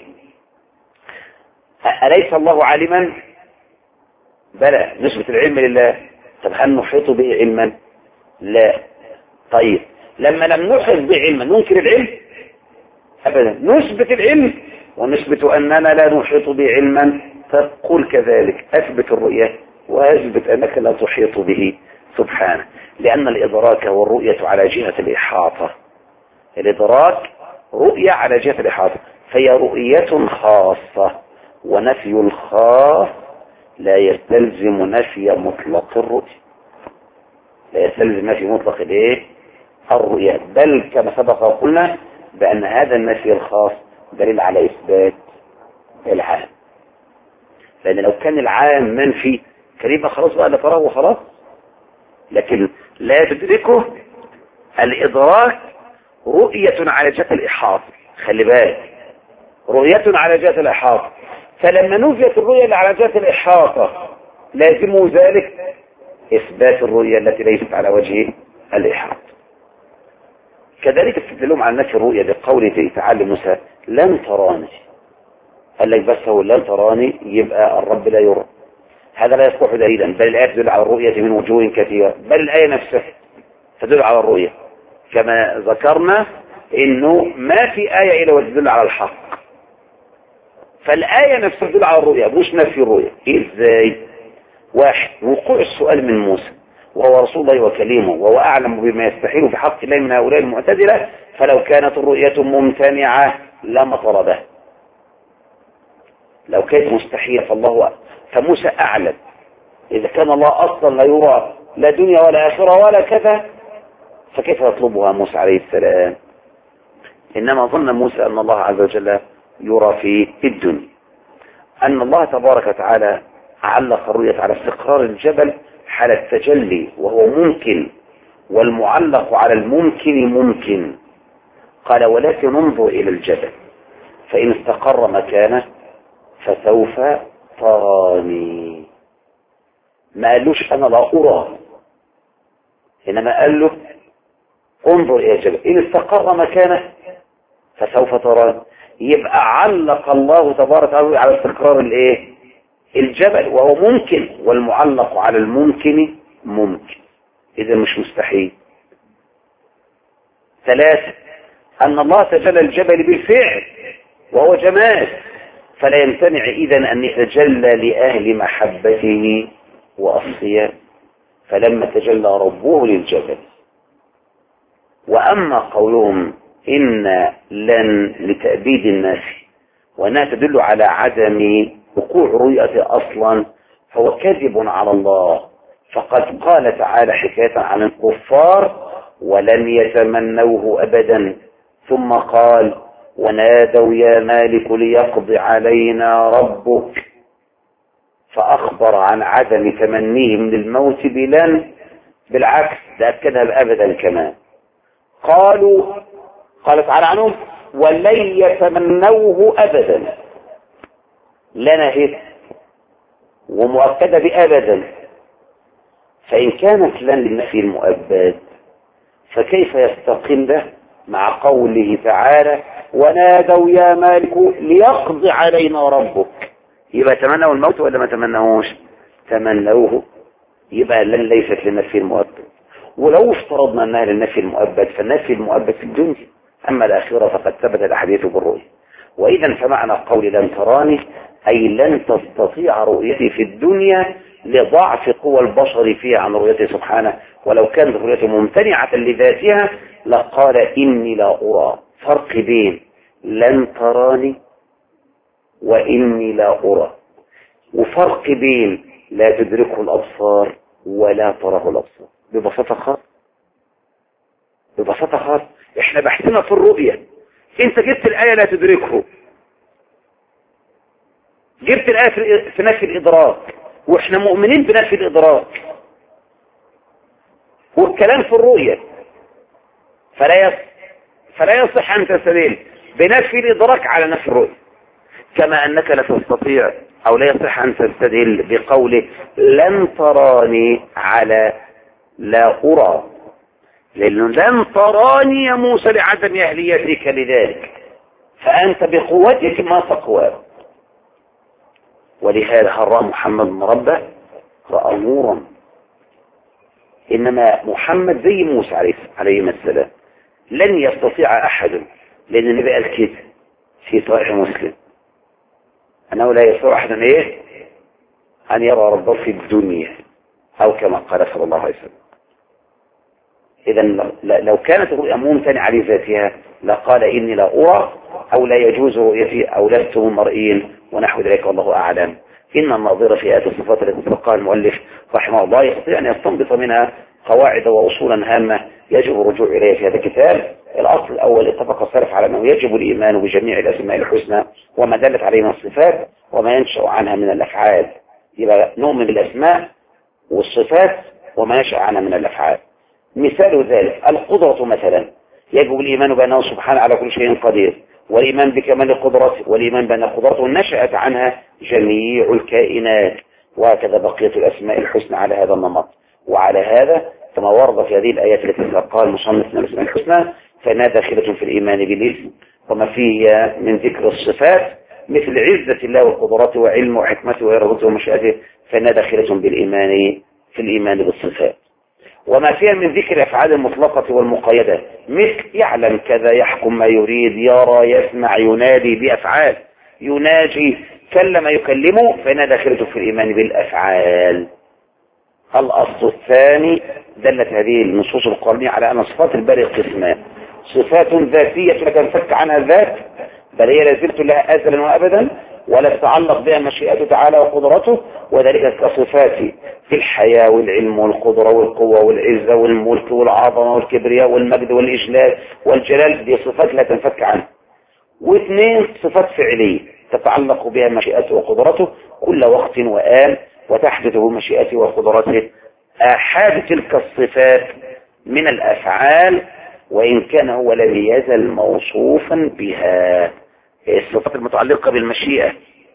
أليس الله عالما؟ بلى، نثبت العلم لله. طب هل نحيط به علما؟ لا. طيب لما لم نحيط به علما ننكر العلم؟ أبدا، نثبت العلم ونثبت أننا لا نحيط به علما. فقل كذلك، أثبت الرؤية وأثبت أنك لا تحيط به سبحانه، لأن الإدراك والرؤية على جهة الإحاطة. الإدراك رؤية على جهة الإحاطة، فهي رؤية خاصة، ونفي الخاص لا يستلزم نفي مطلق الرؤية، لا يستلزم نفي مطلق الايه؟ الرؤية. بل كما سبق وقلنا بأن هذا النفي الخاص دليل على إثبات العام، لأن لو كان العام منفي كان يبقى خلاص بقى لا تراه وخلاص، لكن لا تدركه. الإدراك رؤية على جهة الإحاطة، خلي بالك، رؤية على جهة الإحاطة. فلما نفيت الرؤية على جهة الإحاطة لازم ذلك إثبات الرؤية التي ليست على وجه الإحاطة. كذلك استدلهم على نفي الرؤية بقوله تعالى موسى لن تراني، قال لك بس هو لن تراني يبقى الرب لا يرى، هذا لا يصلح دليلا، بل الآية تدل على الرؤية من وجوه كثيرة، بل الآية نفسها تدل على الرؤية. كما ذكرنا انه ما في آية الا وتدل على الحق، فالآية نفسها تدل على الرؤية مش نفي الرؤية. ازاي؟ واحد، وقوع السؤال من موسى وهو رسول الله وكليمه وهو أعلم بما يستحيل في حق الله من هؤلاء المعتزلة، فلو كانت الرؤية ممتنعة لما طلبها، لو كانت مستحيلة فالله فموسى أعلم. إذا كان الله أصلا لا يرى لا دنيا ولا آخرة ولا كذا، فكيف يطلبها موسى عليه السلام؟ إنما ظن موسى أن الله عز وجل يرى في الدنيا، أن الله تبارك وتعالى علق الرؤية على استقرار الجبل حال التجلي وهو ممكن، والمعلق على الممكن ممكن. قال ولكن انظر إلى الجبل فإن استقر مكانه فسوف تراني. ما قالوش أنا لا أرى، إنما قال له انظر إلى الجبل إن استقر مكانه فسوف تراني. يبقى علق الله تبارك وتعالى على استقرار الايه الجبل، وهو ممكن، والمعلق على الممكن ممكن، اذا مش مستحيل. ثلاثة، ان الله تجلى الجبل بالفعل وهو جمال، فلا يمتنع اذا ان يتجلى لاهل محبته واصفيائه، فلما تجلى ربه للجبل. واما قولهم ان لن لتأبيد النفي وانها تدل على عدم وقوع رؤيته اصلا، فهو كذب على الله، فقد قال تعالى حكاية عن الكفار ولن يتمنوه ابدا، ثم قال ونادوا يا مالك ليقضي علينا ربك، فاخبر عن عدم تمنيهم للموت بلن، بالعكس ده اكدها بابدا كمان. قالوا قال تعالى عنهم ولن يتمنوه ابدا، لنا هي ومؤكده بابدا، فان كانت لن للنفي المؤبد فكيف يستقيم ده مع قوله تعالى ونادوا يا مالك ليقضي علينا ربك؟ يبقى تمنوا الموت ولا ما تمنوش؟ تمنوه، يبقى لن ليست للنفي المؤبد. ولو افترضنا انها للنفي المؤبد فالنفي المؤبد في الدنيا، اما الاخره فقد ثبت الاحاديث بالرؤيه. واذا فمعنى قول لن تراني اي لن تستطيع رؤيتي في الدنيا لضعف قوى البشر فيها عن رؤيته سبحانه، ولو كانت رؤيته ممتنعه لذاتها لقال اني لا ارى. فرق بين لن تراني واني لا ارى، وفرق بين لا تدركه الابصار ولا تراه الابصار. ببساطه خالص ببساطه خالص احنا بحثنا في الرؤيه، انت جبت الايه لا تدركه، جبت الايه في نفي الادراك، واحنا مؤمنين بنفي الادراك، والكلام في الرؤيه، فلا يصح فلا يصح ان تستدل بنفي الادراك على نفي الرؤيه، كما انك لا تستطيع او لا يصح ان تستدل بقوله لن تراني على لا ارى، لانه لن تراني يا موسى لعدم اهليتك لذلك، فانت بقوتك ما تقوى. ولهذا هل راى محمد مربى؟ راى نورا، انما محمد زي موسى عليه السلام لن يستطيع احد، لان النبي قال كده في صحيح مسلم انه لا يستطيع احد ايه ان يرى ربه في الدنيا، او كما قال صلى الله عليه وسلم. اذا لو كانت الرؤيا ممتنعه لذاتها لقال اني لا ارى او لا يجوز رؤيتي او لست مرئيا ونحو ذلك، والله اعلم. ان الناظر في ايات الصفات التي سبقها المؤلف رحمه الله يستطيع ان يستنبط منها قواعد واصولا هامه يجب الرجوع اليها في هذا الكتاب. الاصل الاول اتفق السلف على انه يجب الايمان بجميع الاسماء الحسنى وما دلت عليه من الصفات وما ينشا عنها من الافعال، يبقى نؤمن بالاسماء والصفات وما ينشا عنها من الافعال. مثال ذلك القدرة مثلا، يجب الإيمان بأنه سبحانه على كل شيء قدير، والإيمان بكمال قدرته، والإيمان بأن قدرته نشأت عنها جميع الكائنات، وهكذا بقية الأسماء الحسنى على هذا النمط. وعلى هذا كما ورد في هذه الآيات التي تلقاها المصنف من الأسماء الحسنى فإنها داخلة في الإيمان بالاسم وما فيه من ذكر الصفات مثل عزة الله وقدرته وعلمه وحكمته وإرادته ومشيئته، فإنها داخلة بالإيمان في الإيمان بالصفات. وما فيها من ذكر الافعال المطلقة والمقيدة مثل يعلم كذا، يحكم ما يريد، يرى، يسمع، ينادي، بأفعال، يناجي، كلم، يكلمه، فإنها داخلة في الإيمان بالأفعال. الأصل الثاني دلت هذه النصوص القرآنية على أن صفات الباري قسمان: صفات ذاتية لا تنفك عنها الذات بل هي لازلة لها أزلا وأبدا ولا تتعلق بها مشيئته تعالى وقدرته، وذلك كصفات في الحياة والعلم والقدرة والقوة والعزة والملك والعظمة والكبرياء والمجد والإجلال والجلال، دي صفات لا تنفك عنها. واثنين صفات فعلية تتعلق بها مشيئته وقدرته كل وقت وآن وتحدث بمشيئته وقدرته. أحد تلك الصفات من الأفعال وإن كان هو لم يزل موصوفا بها. الصفات المتعلقة بالمشيئة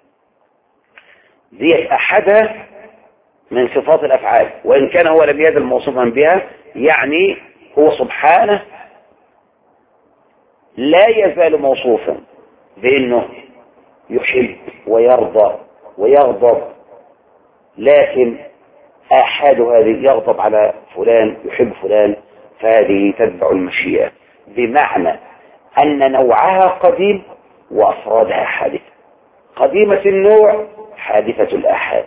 دي أحدها من صفات الأفعال وإن كان هو لم يزل موصوفا بها، يعني هو سبحانه لا يزال موصوفا بأنه يحب ويرضى ويغضب، لكن آحاد هذه يغضب على فلان يحب فلان، فهذه تتبع المشيئة، بمعنى أن نوعها قديم وأفرادها حادثة. قديمة النوع حادثة الآحاد،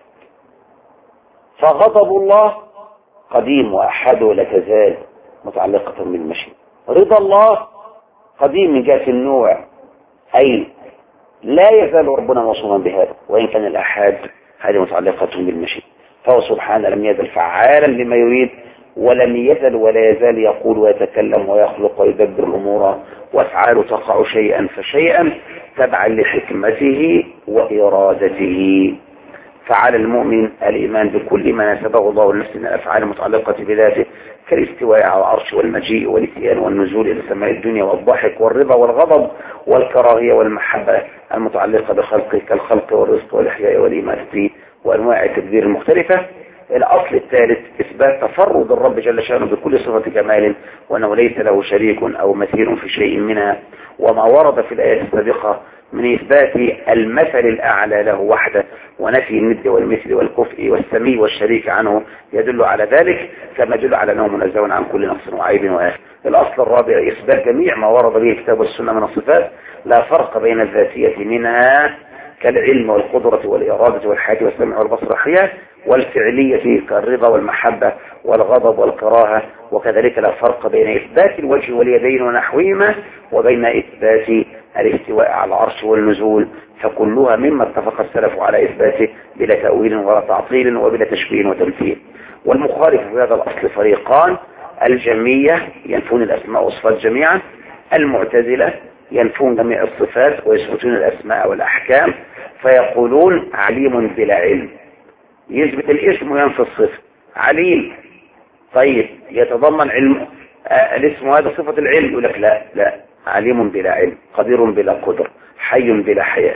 فغضب الله قديم وأحاده لا تزال متعلقة بالمشيئة. رضا الله قديم من جهة النوع، أي لا يزال ربنا موصوفا بهذا، وإن كان الآحاد هذه متعلقة بالمشيئة. فهو سبحانه لم يزل فعالا لما يريد، ولم يزل ولا يزال يقول ويتكلم ويخلق ويدبر الأمور، وأفعاله تقع شيئا فشيئا تبعا لحكمته وإرادته. فعلى المؤمن الإيمان بكل ما نسبه الله لنفسه من الأفعال المتعلقة بذاته، كالاستواء على العرش والمجيء والاتيان والنزول إلى سماء الدنيا والضحك والرضا والغضب والكراهية والمحبة المتعلقة بخلقه، كالخلق والرزق والإحياء والإماتة وأنواع التدبير المختلفة. الأصل الثالث إثبات تفرد الرب جل شأنه بكل صفة جمال، وأنه ليس له شريك أو مثيل في شيء منها، وما ورد في الآيات السابقة من إثبات المثل الأعلى له وحده، ونفي الند والمثل والكفء والسمي والشريك عنه يدل على ذلك، كما يدل على أنه منزه عن كل نقص وعيب وآخر. الأصل الرابع إثبات جميع ما ورد به الكتاب والسنة من الصفات، لا فرق بين الذاتية منها كالعلم والقدرة والإرادة والحياة والسمع والبصر والحياة، والفعلية كالرضا والمحبة والغضب والكراهة، وكذلك لا فرق بين إثبات الوجه واليدين ونحوهما وبين إثبات الاستواء على العرش والنزول، فكلها مما اتفق السلف على إثباته بلا تأويل ولا تعطيل وبلا تشبيه وتمثيل. والمخالف في هذا الأصل فريقان: الجميع ينفون الأسماء والصفات جميعا، المعتزلة ينفون جميع الصفات ويثبتون الأسماء والأحكام، فيقولون عليم بلا علم، يثبت الاسم وينفي الصفة. عليم طيب يتضمن علم آه الاسم هذا صفة العلم، يقول لك لا لا، عليم بلا علم، قدير بلا قدر، حي بلا حياة.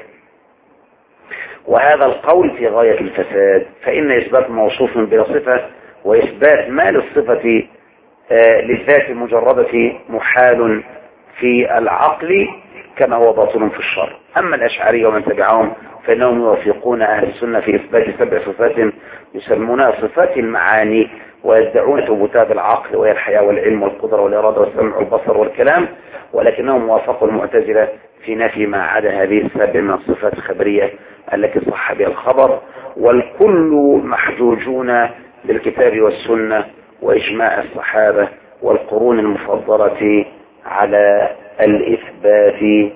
وهذا القول في غاية الفساد، فإن إثبات موصوف بلا صفة وإثبات ما للصفة آه للذات المجردة محال في العقل كما هو باطل في الشرع. أما الأشعرية ومن تبعهم فإنهم يوافقون أهل السنة في إثبات سبع صفات يسمونها صفات المعاني، ويدعون ثبوتها بالعقل، وهي الحياة والعلم والقدرة والإرادة والسمع والبصر والكلام، ولكنهم وافقوا المعتزلة في نفي ما عدا هذه السبع من الصفات الخبرية التي صح بها الخبر. والكل محجوجون بالكتاب والسنة وإجماع الصحابة والقرون المفضلة على الإثبات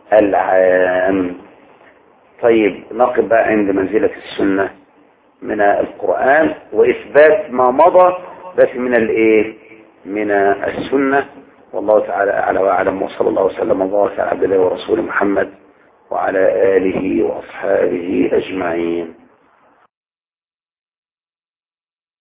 العام. طيب نقف بقى عند منزلة السنة من القرآن وإثبات ما مضى بس من الإيه من السنة. والله تعالى أعلى وأعلم، وصلى الله وسلم وبارك على عبد الله ورسوله محمد وعلى آله وأصحابه أجمعين.